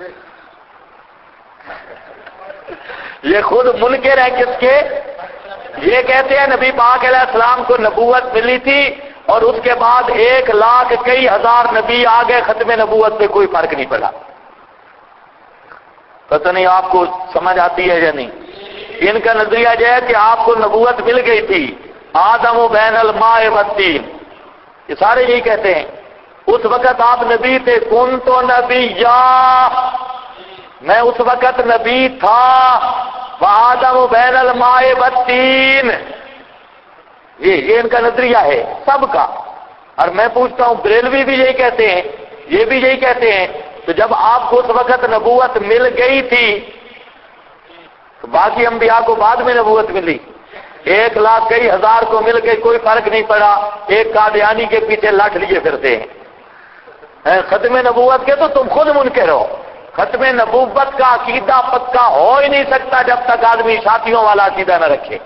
یہ خود منکر ہیں کس کے؟ یہ کہتے ہیں نبی پاک علیہ السلام کو نبوت ملی تھی اور اس کے بعد 1 لاکھ کئی ہزار نبی آ گئے، ختم نبوت پہ کوئی فرق نہیں پڑا۔ پتہ نہیں آپ کو سمجھ آتی ہے یا نہیں؟ ان کا نظریہ یہ ہے کہ آپ کو نبوت مل گئی تھی، آدم بین الماء والطین، یہ سارے یہی کہتے ہیں۔ اس وقت آپ نبی تھے، کنت نبیا، میں اس وقت نبی تھا، وآدم بین الماء والطین، یہ ان کا نظریہ ہے سب کا۔ اور میں پوچھتا ہوں بریلوی بھی یہی کہتے ہیں، یہ بھی یہی کہتے ہیں۔ تو جب آپ کو اس وقت نبوت مل گئی تھی تو باقی انبیاء کو بعد میں نبوت ملی، 1,00,000 کئی ہزار کو مل کے کوئی فرق نہیں پڑا، ایک قادیانی کے پیچھے لاٹھ لیے پھرتے ہیں۔ ختم نبوت کے تو تم خود منکر ہو۔ ختم نبوت کا عقیدہ پکا ہو ہی نہیں سکتا جب تک آدمی ساتھیوں والا عقیدہ نہ رکھے۔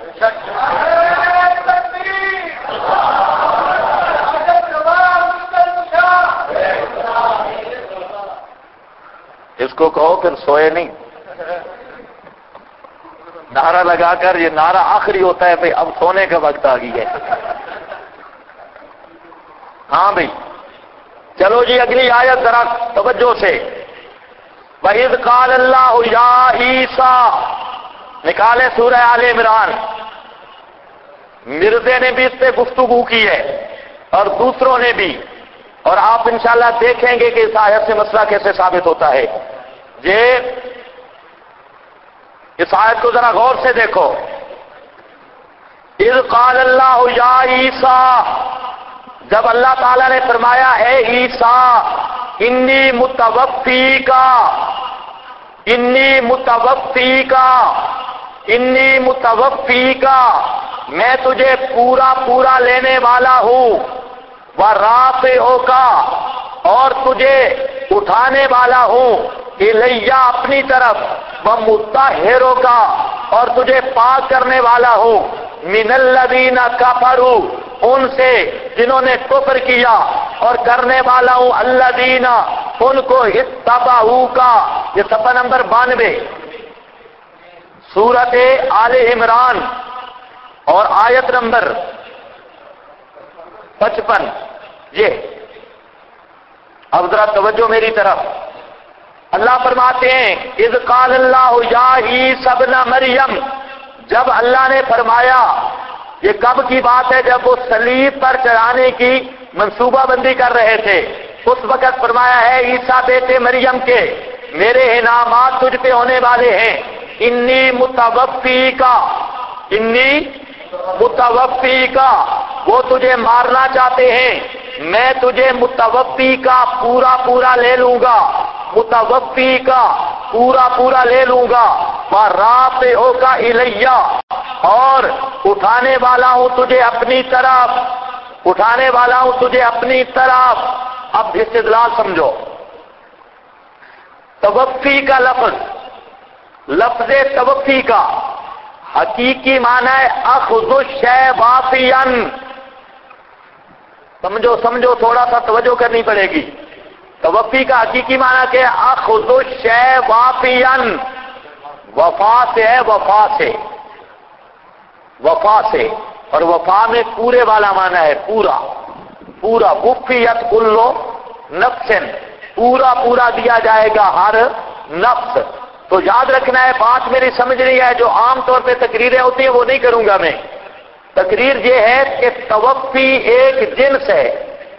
اس کو کہو پھر سوئے نہیں، نعرہ لگا کر، یہ نعرہ آخری ہوتا ہے بھئی اب سونے کا وقت آ گئی ہے۔ ہاں بھئی چلو جی اگلی آیت ذرا توجہ سے۔ وَإِذْ قَالَ اللَّهُ يَا عِيسَىٰ، نکالے سورہ آل عمران۔ مرزے نے بھی اس پہ گفتگو کی ہے اور دوسروں نے بھی، اور آپ انشاءاللہ دیکھیں گے کہ اس آیت سے مسئلہ کیسے ثابت ہوتا ہے۔ اس آیت کو ذرا غور سے دیکھو۔ اذ قال اللہ یا عیسیٰ، جب اللہ تعالیٰ نے فرمایا اے عیسیٰ، انی متوفیکا، انی متوفیکا، انی متوفیکا، میں تجھے پورا پورا لینے والا ہوں، ورافعوکا، اور تجھے اٹھانے والا ہوں، الیہ اپنی طرف، ومطہروکا، اور تجھے پاک کرنے والا ہوں، من الذین کفروا، ان سے جنہوں نے کفر کیا، اور کرنے والا ہوں الذین، ان کو اتبعوکا، یہ صفحہ نمبر 92 سورۃ آل عمران اور آیت نمبر 55۔ یہ اب ذرا توجہ میری طرف، اللہ فرماتے ہیں اذ قال اللہ یا عیسی ابن مریم، جب اللہ نے فرمایا، یہ کب کی بات ہے؟ جب وہ صلیب پر چڑھانے کی منصوبہ بندی کر رہے تھے، اس وقت فرمایا ہے عیسیٰ بیٹے مریم کے، میرے انعامات تجھ پہ ہونے والے ہیں، انی متوفیکا، انی متوفیکا، وہ تجھے مارنا چاہتے ہیں، میں تجھے متوفی کا پورا پورا لے لوں گا، متوفی کا پورا پورا لے لوں گا، ورافعوکا الیہ، اور اٹھانے والا ہوں تجھے اپنی طرف، اٹھانے والا ہوں تجھے اپنی طرف۔ اب استدلال سمجھو، توفی کا لفظ توفی کا حقیقی معنی ہے اخذ الشیء وافیا، سمجھو تھوڑا سا توجہ کرنی پڑے گی۔ توفی کا حقیقی معنی کہ اخذ الشیء وافیا، وفا سے ہے، وفا سے، اور وفا میں پورے والا معنی ہے پورا پورا، وفیت کل نفس، پورا پورا دیا جائے گا ہر نفس۔ تو یاد رکھنا ہے، بات میری سمجھ رہی ہے، جو عام طور پہ تقریریں ہوتی ہیں وہ نہیں کروں گا میں۔ تقریر یہ ہے کہ توفی ایک جنس ہے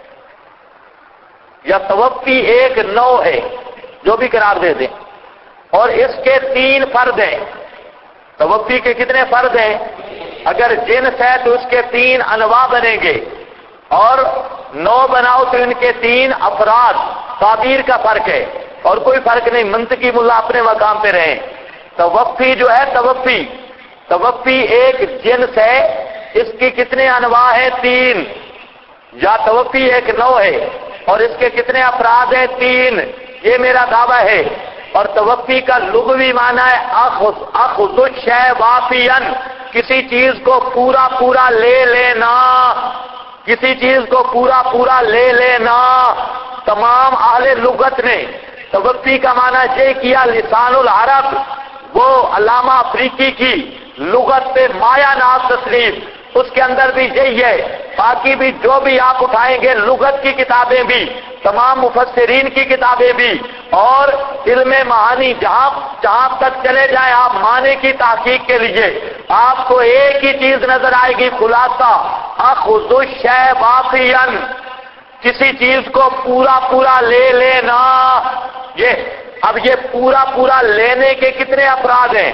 یا توفی ایک نوع ہے، جو بھی قرار دے دیں، اور اس کے 3 فرد ہیں۔ توفی کے کتنے فرد ہیں؟ اگر جنس ہے تو اس کے 3 انواع بنیں گے، اور نوع بناؤ تو ان کے 3 افراد، تعبیر کا فرق ہے، اور کوئی فرق نہیں، منطقی ملا اپنے مقام پہ رہیں۔ توفی جو ہے، توفی ایک جنس ہے، اس کی کتنے انواع ہیں؟ 3۔ یا توفی ایک نوع ہے اور اس کے کتنے افراد ہیں؟ 3۔ یہ میرا دعویٰ ہے۔ اور توفی کا لغوی معنی ہے اخذ الشیء وافیا، کسی چیز کو پورا پورا لے لینا، کسی چیز کو پورا پورا لے لینا۔ تمام اہل لغت نے توفی کا معنی یہ کیا، لسان العرب، وہ علامہ افریقی کی لغت پہ مایا ناز تصنیف، اس کے اندر بھی یہی ہے. باقی بھی جو بھی آپ اٹھائیں گے، لغت کی کتابیں بھی، تمام مفسرین کی کتابیں بھی، اور علم معانی جہاں تک چلے جائیں آپ معنی کی تحقیق کے لیے، آپ کو ایک ہی چیز نظر آئے گی، خلاصہ اخذ الشیء واقعا، کسی چیز کو پورا لے لینا. اب یہ پورا لینے کے کتنے افراد ہیں؟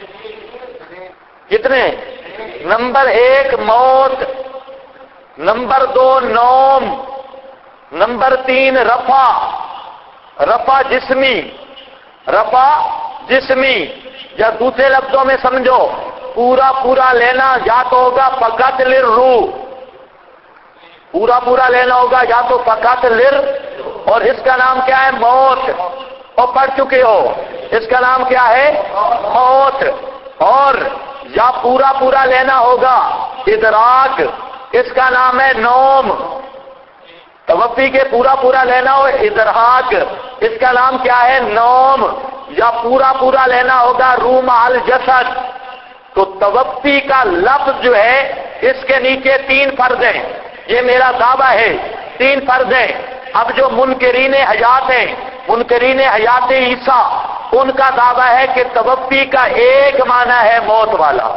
کتنے؟ نمبر 1 موت، نمبر 2 نوم، نمبر 3 رفع جسمی، یا دوسرے لفظوں میں سمجھو، پورا لینا یا تو ہوگا فقط للروح، پورا لینا ہوگا یا تو فقط اور اس کا نام کیا ہے؟ موت. اور پڑھ چکے ہو، اس کا نام کیا ہے؟ موت. اور یا پورا لینا ہوگا ادراک، اس کا نام ہے نوم. توفی کے پورا لینا ہو ادراک، اس کا نام کیا ہے؟ نوم. یا پورا لینا ہوگا روح مع الجسد. تو توفی کا لفظ جو ہے اس کے نیچے 3 فرض ہیں. یہ میرا دعویٰ ہے، 3 فرض ہیں. اب جو منکرین حیات ہیں، منکرین حیات عیسیٰ، ان کا دعویٰ ہے کہ توفی کا ایک معنی ہے موت والا.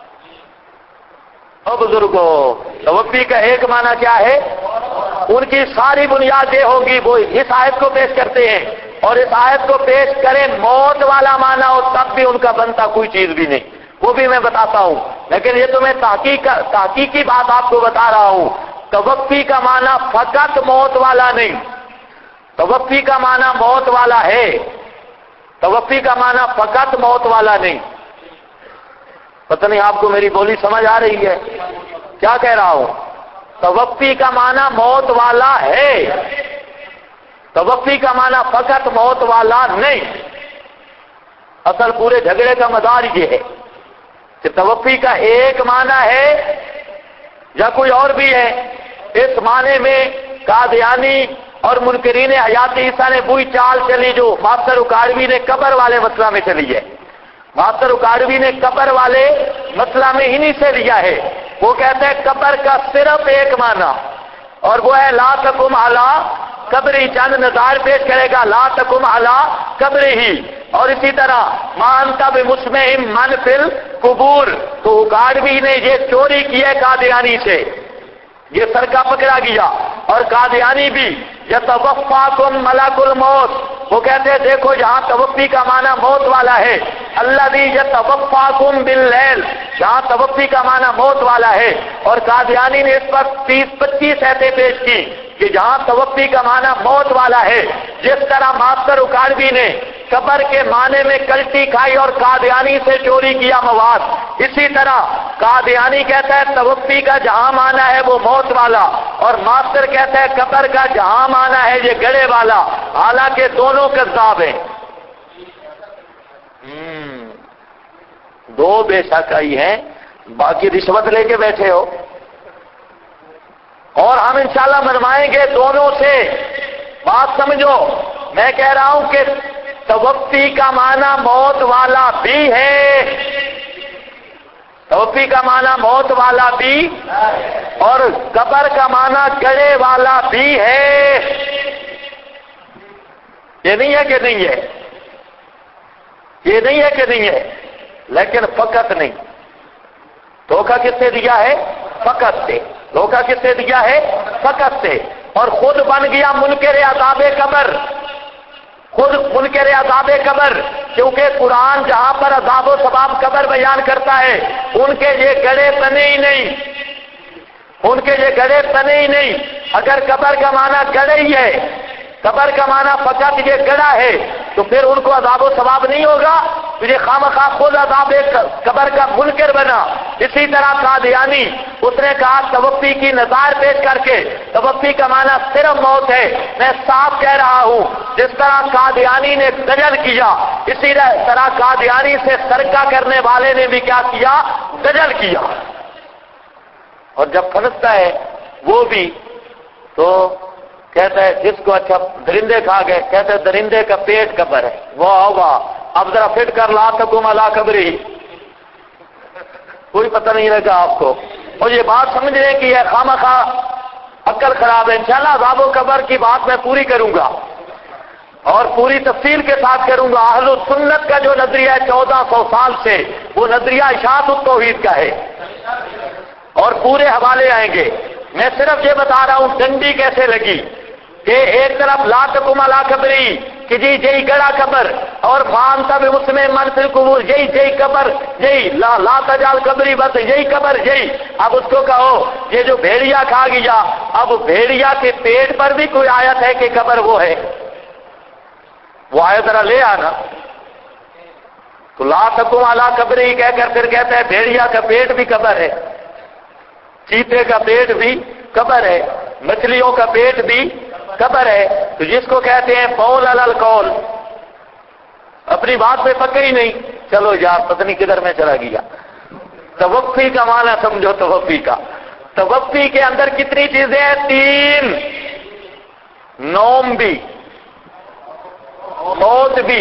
او بزرگوں، توفی کا ایک معنی کیا ہے؟ ان کی ساری بنیاد یہ ہوگی، وہ اس آیت کو پیش کرتے ہیں، اور اس آیت کو پیش کریں موت والا معنی ہو تب بھی ان کا بنتا کوئی چیز بھی نہیں. وہ بھی میں بتاتا ہوں، لیکن یہ تو میں تحقیقی بات آپ کو بتا رہا ہوں. توفی کا معنی فقط موت والا نہیں، توفی کا معنی موت والا ہے. توفی کا معنی فقط موت والا نہیں. پتہ نہیں آپ کو میری بولی سمجھ آ رہی ہے کیا کہہ رہا ہوں؟ توفی کا معنی موت والا ہے، توفی کا معنی فقط موت والا نہیں. اصل پورے جھگڑے کا مدار یہ ہے کہ توفی کا ایک معنی ہے یا کوئی اور بھی ہے. اس معنی میں قادیانی اور منکرین حیات عیسیٰ نے وہی چال چلی جو ماسٹر اکاڑوی نے قبر والے مسئلہ میں چلی ہے. ماسٹر اکاڑوی نے قبر والے مسئلہ میں انہی سے لیا ہے. وہ کہتے ہیں قبر کا صرف ایک معنی، اور وہ ہے لا تقم علی قبری. چند نظائر پیش کرے گا، لا تقم علی قبری ہی. اور اسی طرح ما انت بمسمع من فی القبور. تو اکاڑوی نے یہ چوری کی ہے قادیانی سے، یہ سرقہ پکڑا گیا. اور قادیانی بھی یتوفاکم ملک الموت، وہ کہتے ہیں دیکھو یہاں توفی کا معنی موت والا ہے. الذی یتوفاکم باللیل، یہاں توفی کا معنی موت والا ہے. اور قادیانی نے اس پر 30-25 ایتیں پیش کی کہ جہاں توفی کا معنی موت والا ہے. جس طرح ماسٹر اکاڑوی نے قبر کے معنی میں کلٹی کھائی اور قادیانی سے چوری کیا مواد، اسی طرح قادیانی کہتا ہے توفی کا جہاں معنی ہے وہ موت والا، اور ماسٹر کہتا ہے قبر کا جہاں معنی ہے یہ گڑے والا. حالانکہ دونوں کذاب ہیں. دو بے شک آئی ہیں، باقی رشوت لے کے بیٹھے ہو. اور ہم انشاءاللہ منوائیں گے دونوں سے. بات سمجھو، میں کہہ رہا ہوں کہ توفی کا معنی موت والا بھی ہے، توفی کا معنی موت والا بھی، اور قبر کا معنی گڑے والا بھی ہے. یہ نہیں ہے کہ نہیں ہے؟ یہ نہیں ہے کہ نہیں ہے؟ لیکن فقط نہیں. دھوکہ کس سے دیا ہے؟ فقط سے. دھوکہ کس سے دیا ہے؟ فقط سے. اور خود بن گیا منکر عذاب قبر، خود منکر عذاب قبر. کیونکہ قرآن جہاں پر عذاب و ثواب قبر بیان کرتا ہے ان کے یہ گڑے بنے ہی نہیں، ان کے یہ گڑے بنے ہی نہیں. اگر قبر کا معنی گڑے ہی ہے، قبر کا معنی فقط یہ گڑا ہے، تو پھر ان کو عذاب و ثواب نہیں ہوگا. تو یہ خامخواہ خود عذاب قبر کا منکر بنا. اسی طرح قادیانی، اس نے کہا توفی کی نظائر پیش کر کے توفی کا معنی صرف موت ہے. میں صاف کہہ رہا ہوں جس طرح قادیانی نے دجل کیا، اسی طرح قادیانی سے سرقہ کرنے والے نے بھی کیا کیا؟ دجل کیا. اور جب پھنستا ہے وہ بھی تو کہتا ہے جس کو اچھا درندے کھا گئے، کہتے ہیں درندے کا پیٹ قبر ہے. واہ واہ، اب ذرا فٹ کر لا تقم علی قبری، کوئی پتہ نہیں لگا آپ کو. اور یہ بات سمجھ رہے کہ یہ خامخواہ عقل خراب ہے. انشاءاللہ عذاب و قبر کی بات میں پوری کروں گا اور پوری تفصیل کے ساتھ کروں گا. اہل السنت کا جو نظریہ ہے 1400 سال سے، وہ نظریہ اشاعت التوحید کا ہے اور پورے حوالے آئیں گے. میں صرف یہ بتا رہا ہوں ڈنڈی کیسے لگی کہ ایک طرف لا تقم علی قبری کہ جی جئی گڑا قبر، اور فانت بمسلم من فی القبور جئی جئی قبر جئی لا تجعل قبری بس یہی قبر جئی. اب اس کو کہو یہ جو بھیڑیا کھا گیا، اب بھیڑیا کے پیٹ پر بھی کوئی آیت ہے کہ قبر وہ ہے؟ وہ آیت ذرا لے آنا. تو لا تقم علی قبری کہہ کر پھر کہتا ہے بھیڑیا کا پیٹ بھی قبر ہے، چیتے کا پیٹ بھی قبر ہے، مچھلیوں کا پیٹ بھی قبر ہے. تو جس کو کہتے ہیں قول علی القول، اپنی بات پہ پکے ہی نہیں. چلو یار پتہ نہیں کدھر میں چلا گیا. توفی کا معنی سمجھو. توفی کا، توفی کے اندر کتنی چیزیں ہیں؟ 3. نوم بھی، موت بھی،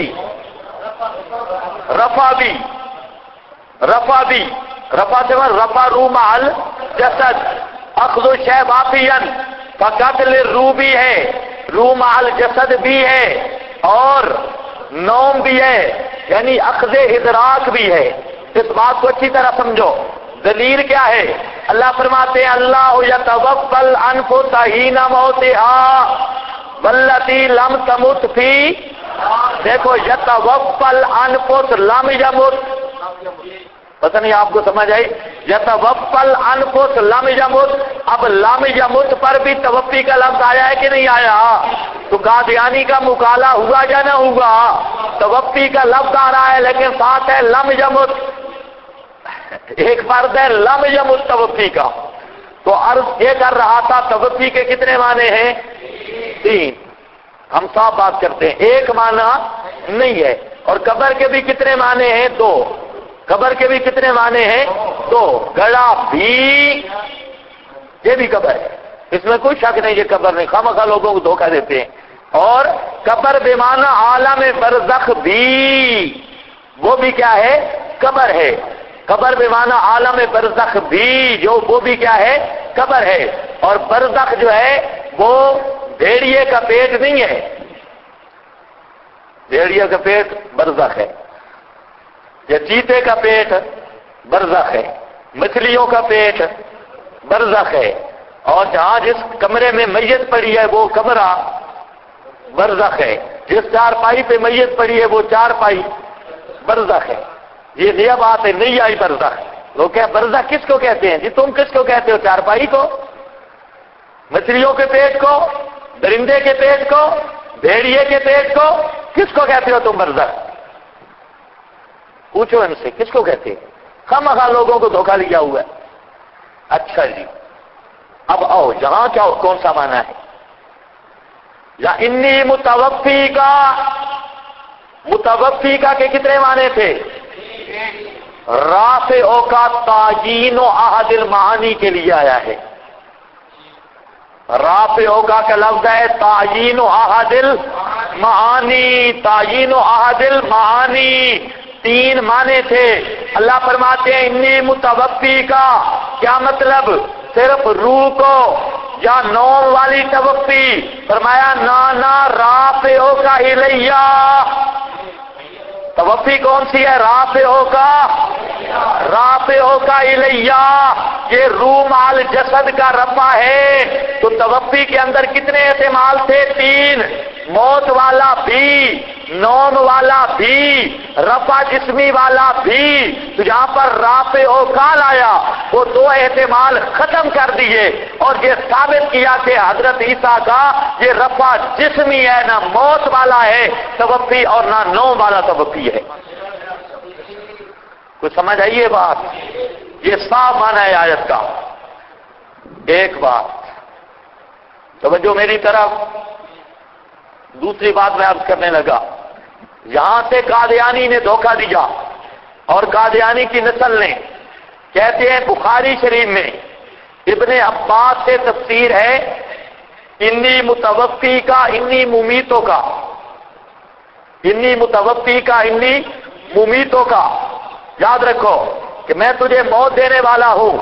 رفع بھی. رفع بھی، رفع سے رفع روح مع الجسد، اخذ الشیء باقیا فقتل روح بھی ہے، روح مع الجسد بھی ہے، اور نوم بھی ہے، یعنی اخذ ادراک بھی ہے. اس بات کو اچھی طرح سمجھو. دلیل کیا ہے؟ اللہ فرماتے ہیں اللہ یتوفی الانفس حین موتها والتی لم تمت فی، دیکھو یتوفی الانفس لم یمت، پتہ نہیں آپ کو سمجھ آئی؟ یتوفی الانفس لم یمت. اب لم یمت پر بھی توفی کا لفظ آیا ہے کہ نہیں آیا؟ تو قادیانی کا مکالہ ہوا یا نہ ہوا؟ توفی کا لفظ آ رہا ہے لیکن ساتھ ہے لم یمت. ایک فرد ہے لم یمت توفی کا. تو عرض یہ کر رہا تھا توفی کے کتنے معنی ہیں؟ 3. ہم صاف بات کرتے ہیں، ایک معنی نہیں ہے. اور قبر کے بھی کتنے معنی ہیں؟ 2. قبر کے بھی کتنے معنی ہیں؟ 2. گڑا بھی، یہ بھی قبر ہے، اس میں کوئی شک نہیں یہ قبر نہیں، خامخواہ لوگوں کو دھوکہ دیتے ہیں. اور قبر بے معنی عالم برزخ بھی، وہ بھی کیا ہے؟ قبر ہے. قبر بے معنی عالم برزخ بھی، جو وہ بھی کیا ہے؟ قبر ہے. اور برزخ جو ہے وہ بھیڑیے کا پیٹ نہیں ہے، بھیڑیے کا پیٹ برزخ ہے، یا چیتے کا پیٹ برزخ ہے، مچھلیوں کا پیٹ برزخ ہے. اور جہاں جس کمرے میں میت پڑی ہے وہ کمرہ برزخ ہے، جس چارپائی پہ میت پڑی ہے وہ چارپائی برزخ ہے. یہ نیا بات ہے، نہیں آئی برزخ. لوگ کہ برزخ کس کو کہتے ہیں؟ جی تم کس کو کہتے ہو؟ چارپائی کو، مچھلیوں کے پیٹ کو، درندے کے پیٹ کو، بھیڑیے کے پیٹ کو، کس کو کہتے ہو تم برزخ؟ پوچھو ان سے کس کو کہتے ہیں. خامخواہ لوگوں کو دھوکہ لیا ہوا ہے. اچھا جی اب آؤ یہاں کیا کون سا معنی ہے؟ یا انی متوفی کا، متوفی کا کے کتنے معنی تھے؟ رافع کا تعیین و احد المعانی کے لیے آیا ہے. رافع کا لفظ ہے تعیین و احد المعانی، تعیین و احد المعانی. 3 معنی تھے. اللہ فرماتے ہیں انی متوفی کا، کیا مطلب؟ صرف روح کو یا نوم والی توفی؟ فرمایا نانا رافع کا الیہ. توفی کون سی ہے؟ رافع کا، رافع کا الیہ. یہ روح مال جسد کا رفع ہے. تو توفی کے اندر کتنے احتمال تھے؟ 3. موت والا بھی، نوم والا بھی، رفع جسمی والا بھی. تو جہاں پر رافع اوقال آیا وہ 2 احتمال ختم کر دیے اور یہ ثابت کیا کہ حضرت عیسیٰ کا یہ رفع جسمی ہے، نہ موت والا ہے توفی اور نہ نوم والا توفی ہے. کچھ سمجھ آئیے بات؟ یہ صاف معنی ہے آیت کا. ایک بات توجہ میری طرف. دوسری بات میں عرض کرنے لگا، یہاں سے قادیانی نے دھوکہ دیا اور قادیانی کی نسل نے. کہتے ہیں بخاری شریف میں ابن عباس سے تفسیر ہے انی متوفی کا، انی ممیتوں کا، انی متوفی کا، انی ممیتوں کا. یاد رکھو کہ میں تجھے موت دینے والا ہوں.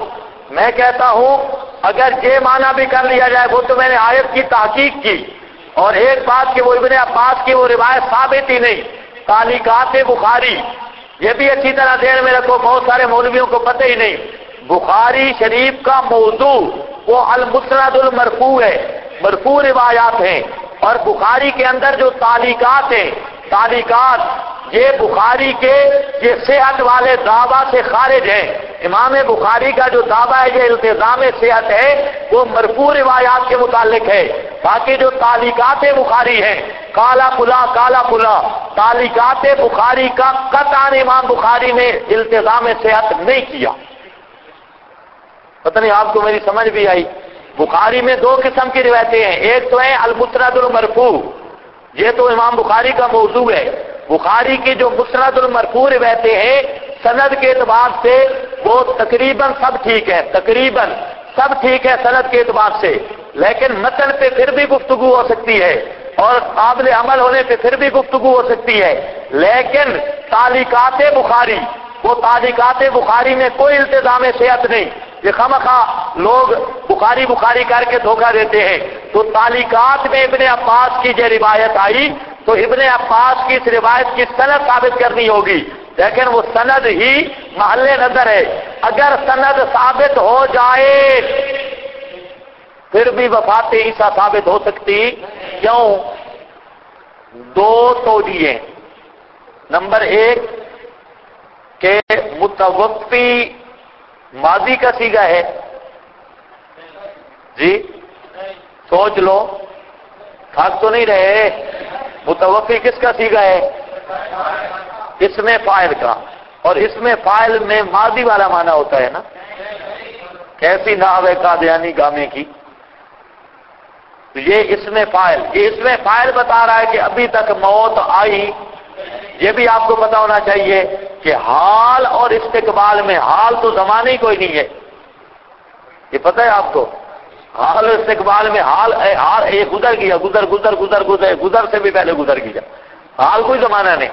میں کہتا ہوں اگر یہ معنی بھی کر لیا جائے، وہ تو میں نے آیت کی تحقیق کی، اور ایک بات کہ وہ ابن عباس کی وہ روایت ثابت ہی نہیں، تعلیقات بخاری، یہ بھی اچھی طرح ذہن میں رکھو، بہت سارے مولویوں کو پتہ ہی نہیں، بخاری شریف کا موضوع وہ المسند المرفوع ہے، مرفوع روایات ہیں، اور بخاری کے اندر جو تعلیقات ہیں، تعلیقات یہ بخاری کے یہ صحت والے دعویٰ سے خارج ہیں۔ امام بخاری کا جو دعویٰ ہے، یہ التزام صحت ہے، وہ مرفوع روایات کے متعلق ہے۔ باقی جو تعلیقات بخاری ہیں، کالا پلا تعلیقات بخاری کا قطعاً امام بخاری نے التزام صحت نہیں کیا۔ پتہ نہیں آپ کو میری سمجھ بھی آئی؟ بخاری میں دو قسم کی روایتیں ہیں، ایک تو ہے المسند المرفوع، یہ تو امام بخاری کا موضوع ہے۔ بخاری کی جو مسند المرفوع روایتیں ہیں، سند کے اعتبار سے وہ تقریباً سب ٹھیک ہے، تقریباً سب ٹھیک ہے سند کے اعتبار سے، لیکن متن پہ پھر بھی گفتگو ہو سکتی ہے، اور قابل عمل ہونے پہ پھر بھی گفتگو ہو سکتی ہے۔ لیکن تعلیقات بخاری، وہ تعلیقات بخاری میں کوئی التزام صحت نہیں، یہ خامخواہ لوگ بخاری کر کے دھوکہ دیتے ہیں۔ تو تعلیقات میں ابن عباس کی جو روایت آئی، تو ابن عباس کی اس روایت کی سند ثابت کرنی ہوگی، لیکن وہ سند ہی محل نظر ہے۔ اگر سند ثابت ہو جائے پھر بھی وفات عیسیٰ ثابت ہو سکتی، کیوں؟ دو توجیہ، نمبر ایک کہ متوفی ماضی کا صیغہ ہے، جی سوچ لو، تھک تو نہیں رہے؟ متوفی کس کا صیغہ ہے؟ اسم فاعل کا، اور اسم فاعل میں ماضی والا معنی ہوتا ہے نا، کیسی نحو قادیانی گامے کی، تو یہ اسم فاعل، یہ اسم فاعل بتا رہا ہے کہ ابھی تک موت آئی۔ یہ بھی آپ کو پتا ہونا چاہیے کہ حال اور استقبال میں، حال تو زمانے ہی کوئی نہیں ہے، یہ پتہ ہے آپ کو، حال اور استقبال میں حال یہ گزر گیا، گزر سے بھی پہلے گزر گیا، حال کوئی زمانہ نہیں۔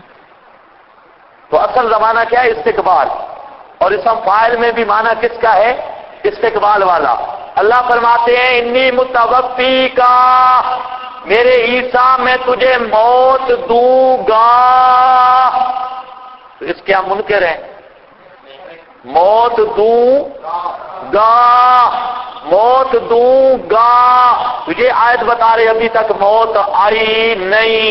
تو اصل زمانہ کیا ہے؟ استقبال، اور اسم فاعل میں بھی معنی کس کا ہے؟ استقبال والا۔ اللہ فرماتے ہیں انی متوفی کا، میرے عیسیٰ میں تجھے موت دوں گا، تو اس کے ہم منکر ہیں، موت دوں گا، موت دوں گا، تجھے آیت بتا رہے ابھی تک موت آئی نہیں۔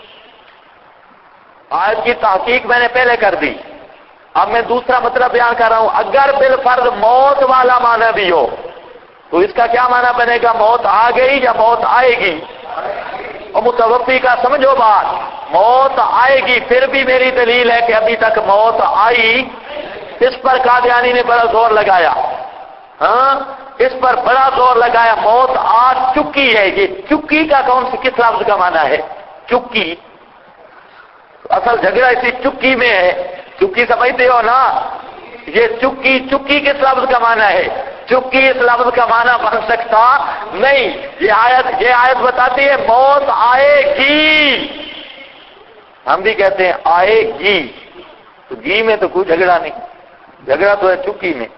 آیت کی تحقیق میں نے پہلے کر دی، اب میں دوسرا مطلب بیان کر رہا ہوں۔ اگر بالفرض موت والا معنی بھی ہو تو اس کا کیا معنی بنے گا؟ موت آ گئی یا موت آئے گی؟ اور متوفی کا سمجھو بات، موت آئے گی، پھر بھی میری دلیل ہے کہ ابھی تک موت آئی۔ اس پر قادیانی نے بڑا زور لگایا، ہاں اس پر بڑا زور لگایا، موت آ چکی ہے۔ یہ چکی کا کس لفظ کا معنی ہے؟ چکی، اصل جھگڑا اسی چکی میں ہے، چکی سمجھتے ہو نا؟ یہ چکی کس لفظ کا معنی ہے؟ چکی اس لفظ کا معنی بن سکتا نہیں۔ یہ آیت بتاتی ہے موت آئے گی، ہم بھی کہتے ہیں آئے گی، تو گی میں تو کوئی جھگڑا نہیں، جھگڑا تو ہے چکی میں۔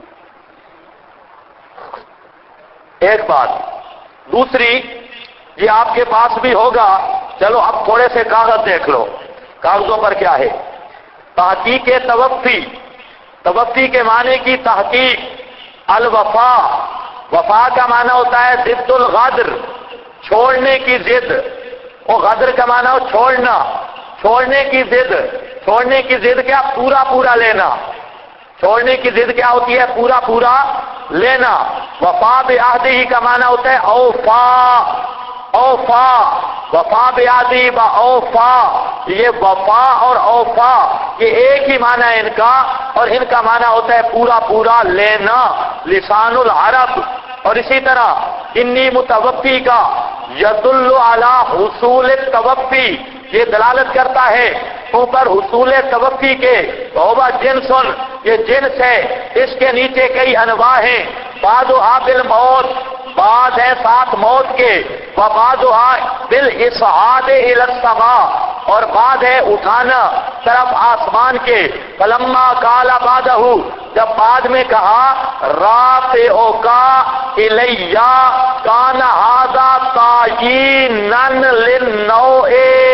ایک بات، دوسری یہ آپ کے پاس بھی ہوگا، چلو اب تھوڑے سے کاغذ دیکھ لو، کاغذوں پر کیا ہے؟ تحقیق توفی کے معنی کی تحقیق، الوفا، وفا کا معنی ہوتا ہے ضد الغدر، چھوڑنے کی ضد، اور غدر کا معنی ہو چھوڑنا، چھوڑنے کی ضد کیا؟ پورا لینا، چھوڑنے کی ضد کیا ہوتی ہے؟ پورا لینا۔ وفا بعہدہ کا معنی ہوتا ہے اوفا، وفا بعہدہ و اوفا، یہ وفا اور اوفا یہ ایک ہی معنی ہے ان کا، اور ان کا معنی ہوتا ہے پورا لینا، لسان العرب۔ اور اسی طرح انی متوفی کا یدل علی حصول التوفی، یہ دلالت کرتا ہے اوپر حصول توفی کے، ہوبا جنسن، یہ جنس ہے، اس کے نیچے کئی انواع ہیں، بعضها بالموت، بعض ہے ساتھ موت کے، وبعضها بالاسعاد الى السماء، اور بعض ہے اٹھانا طرف آسمان کے، فلما قال بعده، جب بعد میں کہا رافعو کا الیہ کان ھذا تعیینن للنوع،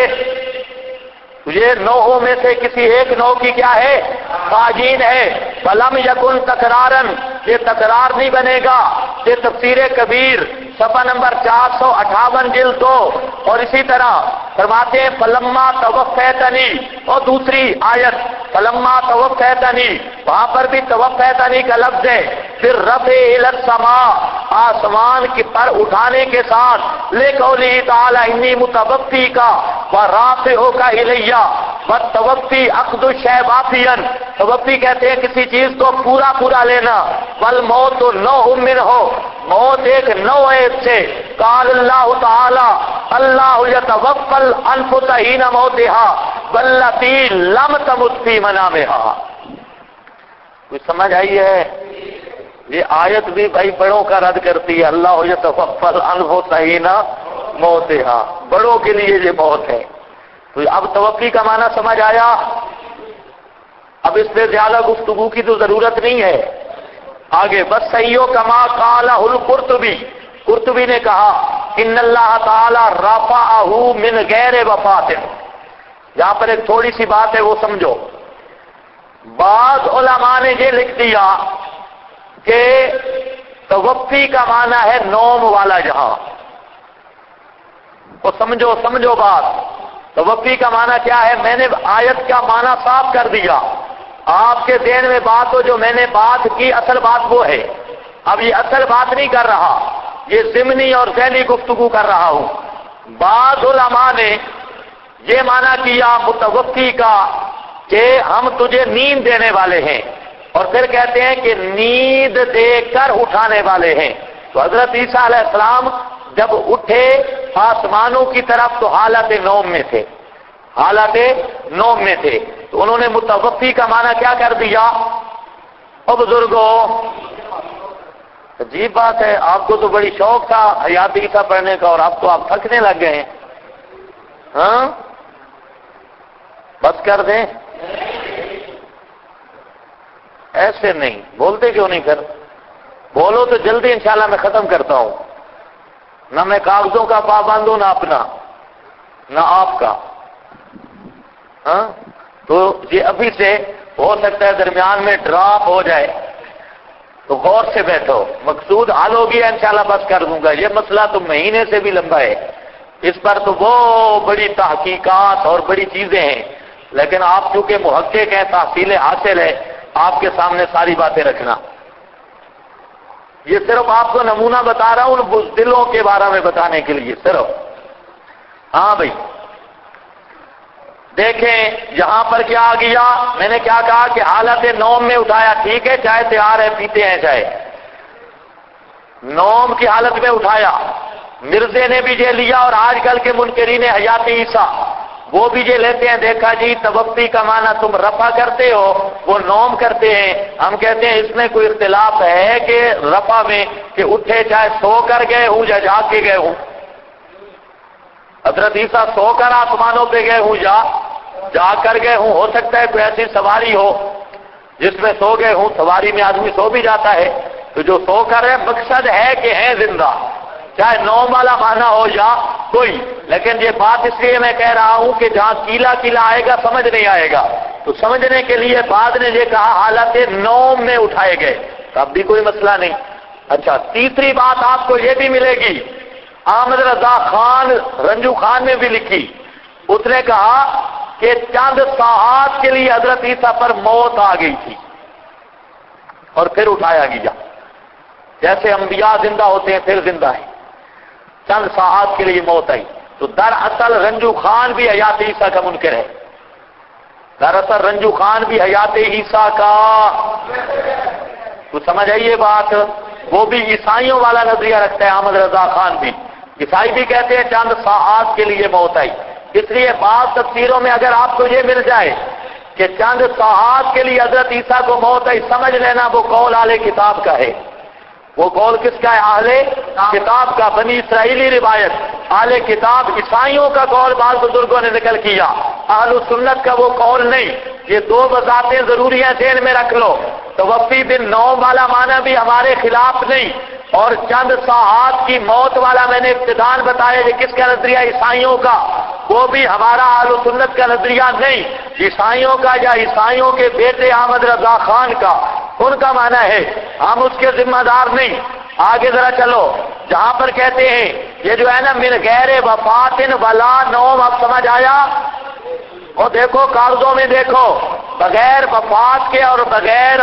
یہ نوعوں میں سے کسی ایک نوع کی کیا ہے؟ تعیین ہے۔ فلم یکن تکرارن، یہ تکرار نہیں بنے گا۔ یہ تفسیر کبیر صفحہ نمبر 458 جلد 2۔ اور اسی طرح فرماتے ہیں فلما توفیتنی، اور دوسری آیت فلما توفیتنی، وہاں پر بھی توفیتنی کا لفظ ہے۔ پھر رفع الی السماء، آسمان کی پر اٹھانے کے ساتھ، لقوله تعالی انی متوفیک ورافعک الیہ، والتوفی اخذ الشیء وافیا، توفی کہتے ہیں کسی چیز کو پورا پورا لینا، والموت نوع منہ، موت ایک نوع ہے اس سے۔ قال اللہ تعالی اللہ یتوفی الانفس حین موتها واللتی لم تمت فی منامها۔ کوئی سمجھ آئی ہے؟ یہ آیت بھی بھائی بڑوں کا رد کرتی ہے، اللہ یتوفی الانفس حین موتها، بڑوں کے لیے یہ موت ہے۔ تو اب توفی کا معنی سمجھ آیا؟ اب اس پہ زیادہ گفتگو کی تو ضرورت نہیں ہے۔ آگے بس صحیح کما قالہ القرطبی، قرطبی نے کہا ان اللہ تعالی رفعہ من غیر وفات، یہاں پر ایک تھوڑی سی بات ہے وہ سمجھو۔ بعض علماء نے یہ لکھ دیا کہ توفی کا معنی ہے نوم والا جہاں، وہ سمجھو بات، توفی کا معنی کیا ہے؟ میں نے آیت کا معنی صاف کر دیا، آپ کے ذہن میں بات ہو جو میں نے بات کی اصل بات وہ ہے۔ اب یہ اصل بات نہیں کر رہا، یہ ضمنی اور ذہنی گفتگو کر رہا ہوں۔ بعض علماء نے یہ معنی کیا متوفی کا کہ ہم تجھے نیند دینے والے ہیں، اور پھر کہتے ہیں کہ نیند دے کر اٹھانے والے ہیں۔ تو حضرت عیسیٰ علیہ السلام جب اٹھے آسمانوں کی طرف تو حالت نوم میں تھے، حالت نوم میں تھے، تو انہوں نے متوفی کا معنی کیا کر دیا؟ او بزرگوں، عجیب بات ہے، آپ کو تو بڑی شوق تھا حیات عیسیٰ پڑھنے کا، اور آپ تھکنے لگ گئے ہیں۔ ہاں بس کر دیں، ایسے نہیں بولتے، کیوں نہیں پھر بولو تو جلدی انشاءاللہ میں ختم کرتا ہوں۔ نہ میں کاغذوں کا پابند ہوں، نہ اپنا نہ آپ کا۔ ہاں تو یہ ابھی سے ہو سکتا ہے درمیان میں ڈراپ ہو جائے، تو غور سے بیٹھو، مقصود حل ہو گیا انشاءاللہ بس کر دوں گا۔ یہ مسئلہ تو مہینے سے بھی لمبا ہے، اس پر تو وہ بڑی تحقیقات اور بڑی چیزیں ہیں، لیکن آپ چونکہ محقق ہیں، تحصیل حاصل ہے، آپ کے سامنے ساری باتیں رکھنا۔ یہ صرف آپ کو نمونہ بتا رہا ہوں ان بزدلوں کے بارے میں بتانے کے لیے صرف۔ ہاں بھائی دیکھیں یہاں پر کیا آ گیا، میں نے کیا کہا کہ حالت نوم میں اٹھایا، ٹھیک ہے، چائے تیار ہے، پیتے ہیں چائے، نوم کی حالت میں اٹھایا۔ مرزے نے بھی یہ لیا، اور آج کل کے منکرین حیات عیسیٰ وہ بھی یہ لیتے ہیں، دیکھا جی توفی کا معنی تم رفع کرتے ہو، وہ نوم کرتے ہیں، ہم کہتے ہیں اس میں کوئی اختلاف ہے کہ رفع میں کہ اٹھے چاہے سو کر گئے ہوں یا جاگ کے گئے ہوں؟ حضرت عیسیٰ سو کر آسمانوں پہ گئے ہوں یا جا کر گئے ہوں، ہو سکتا ہے کوئی ایسی سواری ہو جس میں سو گئے ہوں، سواری میں آدمی سو بھی جاتا ہے، تو جو سو کر ہے مقصد ہے کہ ہیں زندہ، چاہے نوم والا معنی ہو یا کوئی، لیکن یہ بات اس لیے میں کہہ رہا ہوں کہ جہاں کیلا کیلا آئے گا سمجھ نہیں آئے گا، تو سمجھنے کے لیے بعد نے یہ کہا حالت نوم میں اٹھائے گئے، تب بھی کوئی مسئلہ نہیں۔ اچھا تیسری بات آپ کو یہ بھی ملے گی، احمد رضا خان رنجو خان نے بھی لکھی، اس نے کہا کہ چند ساعات کے لیے حضرت عیسیٰ پر موت آ گئی تھی اور پھر اٹھایا گیا، جیسے انبیاء زندہ ہوتے ہیں پھر زندہ ہیں، چند ساعات کے لیے موت آئی۔ تو دراصل رنجو خان بھی حیات عیسیٰ کا منکر ہے، دراصل رنجو خان بھی حیات عیسیٰ کا، تو سمجھ آئیے بات، وہ بھی عیسائیوں والا نظریہ رکھتا ہے احمد رضا خان بھی، عیسائی بھی کہتے ہیں چند ساعات کے لیے موت آئی۔ اس لیے بعض تفسیروں میں اگر آپ کو یہ مل جائے کہ چند ساعات کے لیے حضرت عیسیٰ کو موت آئی، سمجھ لینا وہ قول اہل کتاب کا ہے۔ وہ قول کس کا ہے؟ اہل کتاب کا، بنی اسرائیلی روایت، اہل کتاب عیسائیوں کا قول بعض بزرگوں نے نقل کیا، اہل سنت کا وہ قول نہیں۔ یہ دو وضاحتیں ضروری ہیں، ذہن میں رکھ لو۔ توفی بن نوم والا معنی بھی ہمارے خلاف نہیں، اور چند ساعات کی موت والا میں نے ابتدان بتایا یہ کس کا نظریہ؟ عیسائیوں کا، وہ بھی ہمارا اہل سنت کا نظریہ نہیں، عیسائیوں کا یا عیسائیوں کے بیٹے احمد رضا خان کا، ان کا معنی ہے، ہم اس کے ذمہ دار نہیں۔ آگے ذرا چلو، جہاں پر کہتے ہیں یہ جو ہے نا من غیر وفات ولا نوم، اب سمجھ آیا؟ اور دیکھو کاغذوں میں دیکھو، بغیر وفات کے اور بغیر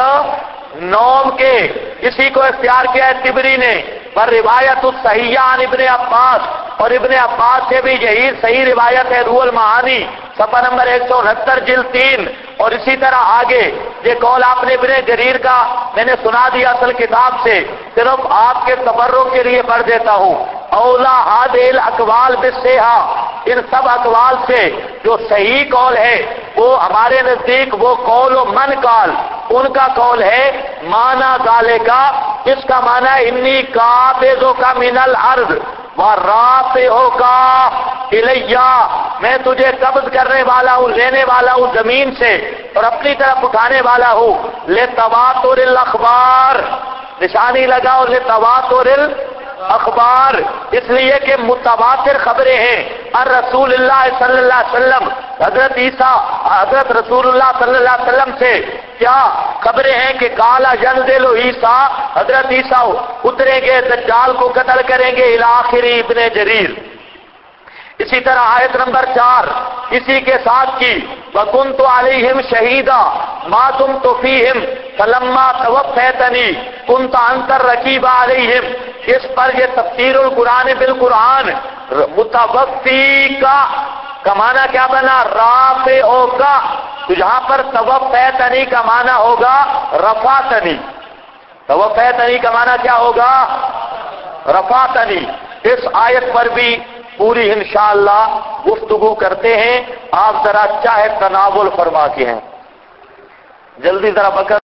نوم کے اسی کو اختیار کیا ہے طبری نے، پر روایت الصحیحہ عن ابن عباس، اور ابن عباس سے بھی یہی صحیح روایت ہے، روح المعانی صفحہ نمبر 169 جلد 3۔ اور اسی طرح آگے یہ قول آپ نے ابن جریر کا میں نے سنا دیا اصل کتاب سے، صرف آپ کے تبرک کے لیے پڑھ دیتا ہوں۔ اولا ہادل اقوال بالصحہ، ان سب اقوال سے جو صحیح قول ہے وہ ہمارے نزدیک وہ قول و من قال، ان کا قول ہے مانا گالے کا، اس کا معنی ہے انی قابض کا من الارض ورافعو کا الیہ، میں تجھے قبض کرنے والا ہوں، لینے والا ہوں زمین سے اور اپنی طرف اٹھانے والا ہوں، لتواتر الاخبار، نشانی لگاؤ لتواتر الاخبار، اس لیے کہ متواتر خبریں ہیں، الرسول اللہ صلی اللہ علیہ وسلم، حضرت عیسیٰ، حضرت رسول اللہ صلی اللہ علیہ وسلم سے کیا خبریں ہیں کہ کالا ینزل عیسیٰ، حضرت عیسیٰ اتریں گے، دجال کو قتل کریں گے، الی آخر ابن جریر۔ اسی طرح آیت نمبر 4 اسی کے ساتھ کی وَكُنْتُ عَلَيْهِمْ شَهِيدًا مَا دُمْتُ فِيهِمْ فَلَمَّا تَوَفَّيْتَنِي كُنْتَ أَنْتَ الرَّقِيبَ عَلَيْهِمْ، اس پر یہ تفسیر القرآن بالقرآن، متوفی کا معنی کیا بنا؟ رافعو کا، تو یہاں پر توفیتنی کا معنی ہوگا رفعتنی، توفیتنی کا معنی کیا ہوگا؟ رفعتنی۔ اس آیت پر بھی پوری انشاءاللہ گفتگو کرتے ہیں، آپ ذرا چاہے تناول فرما کے ہیں، جلدی ذرا بکر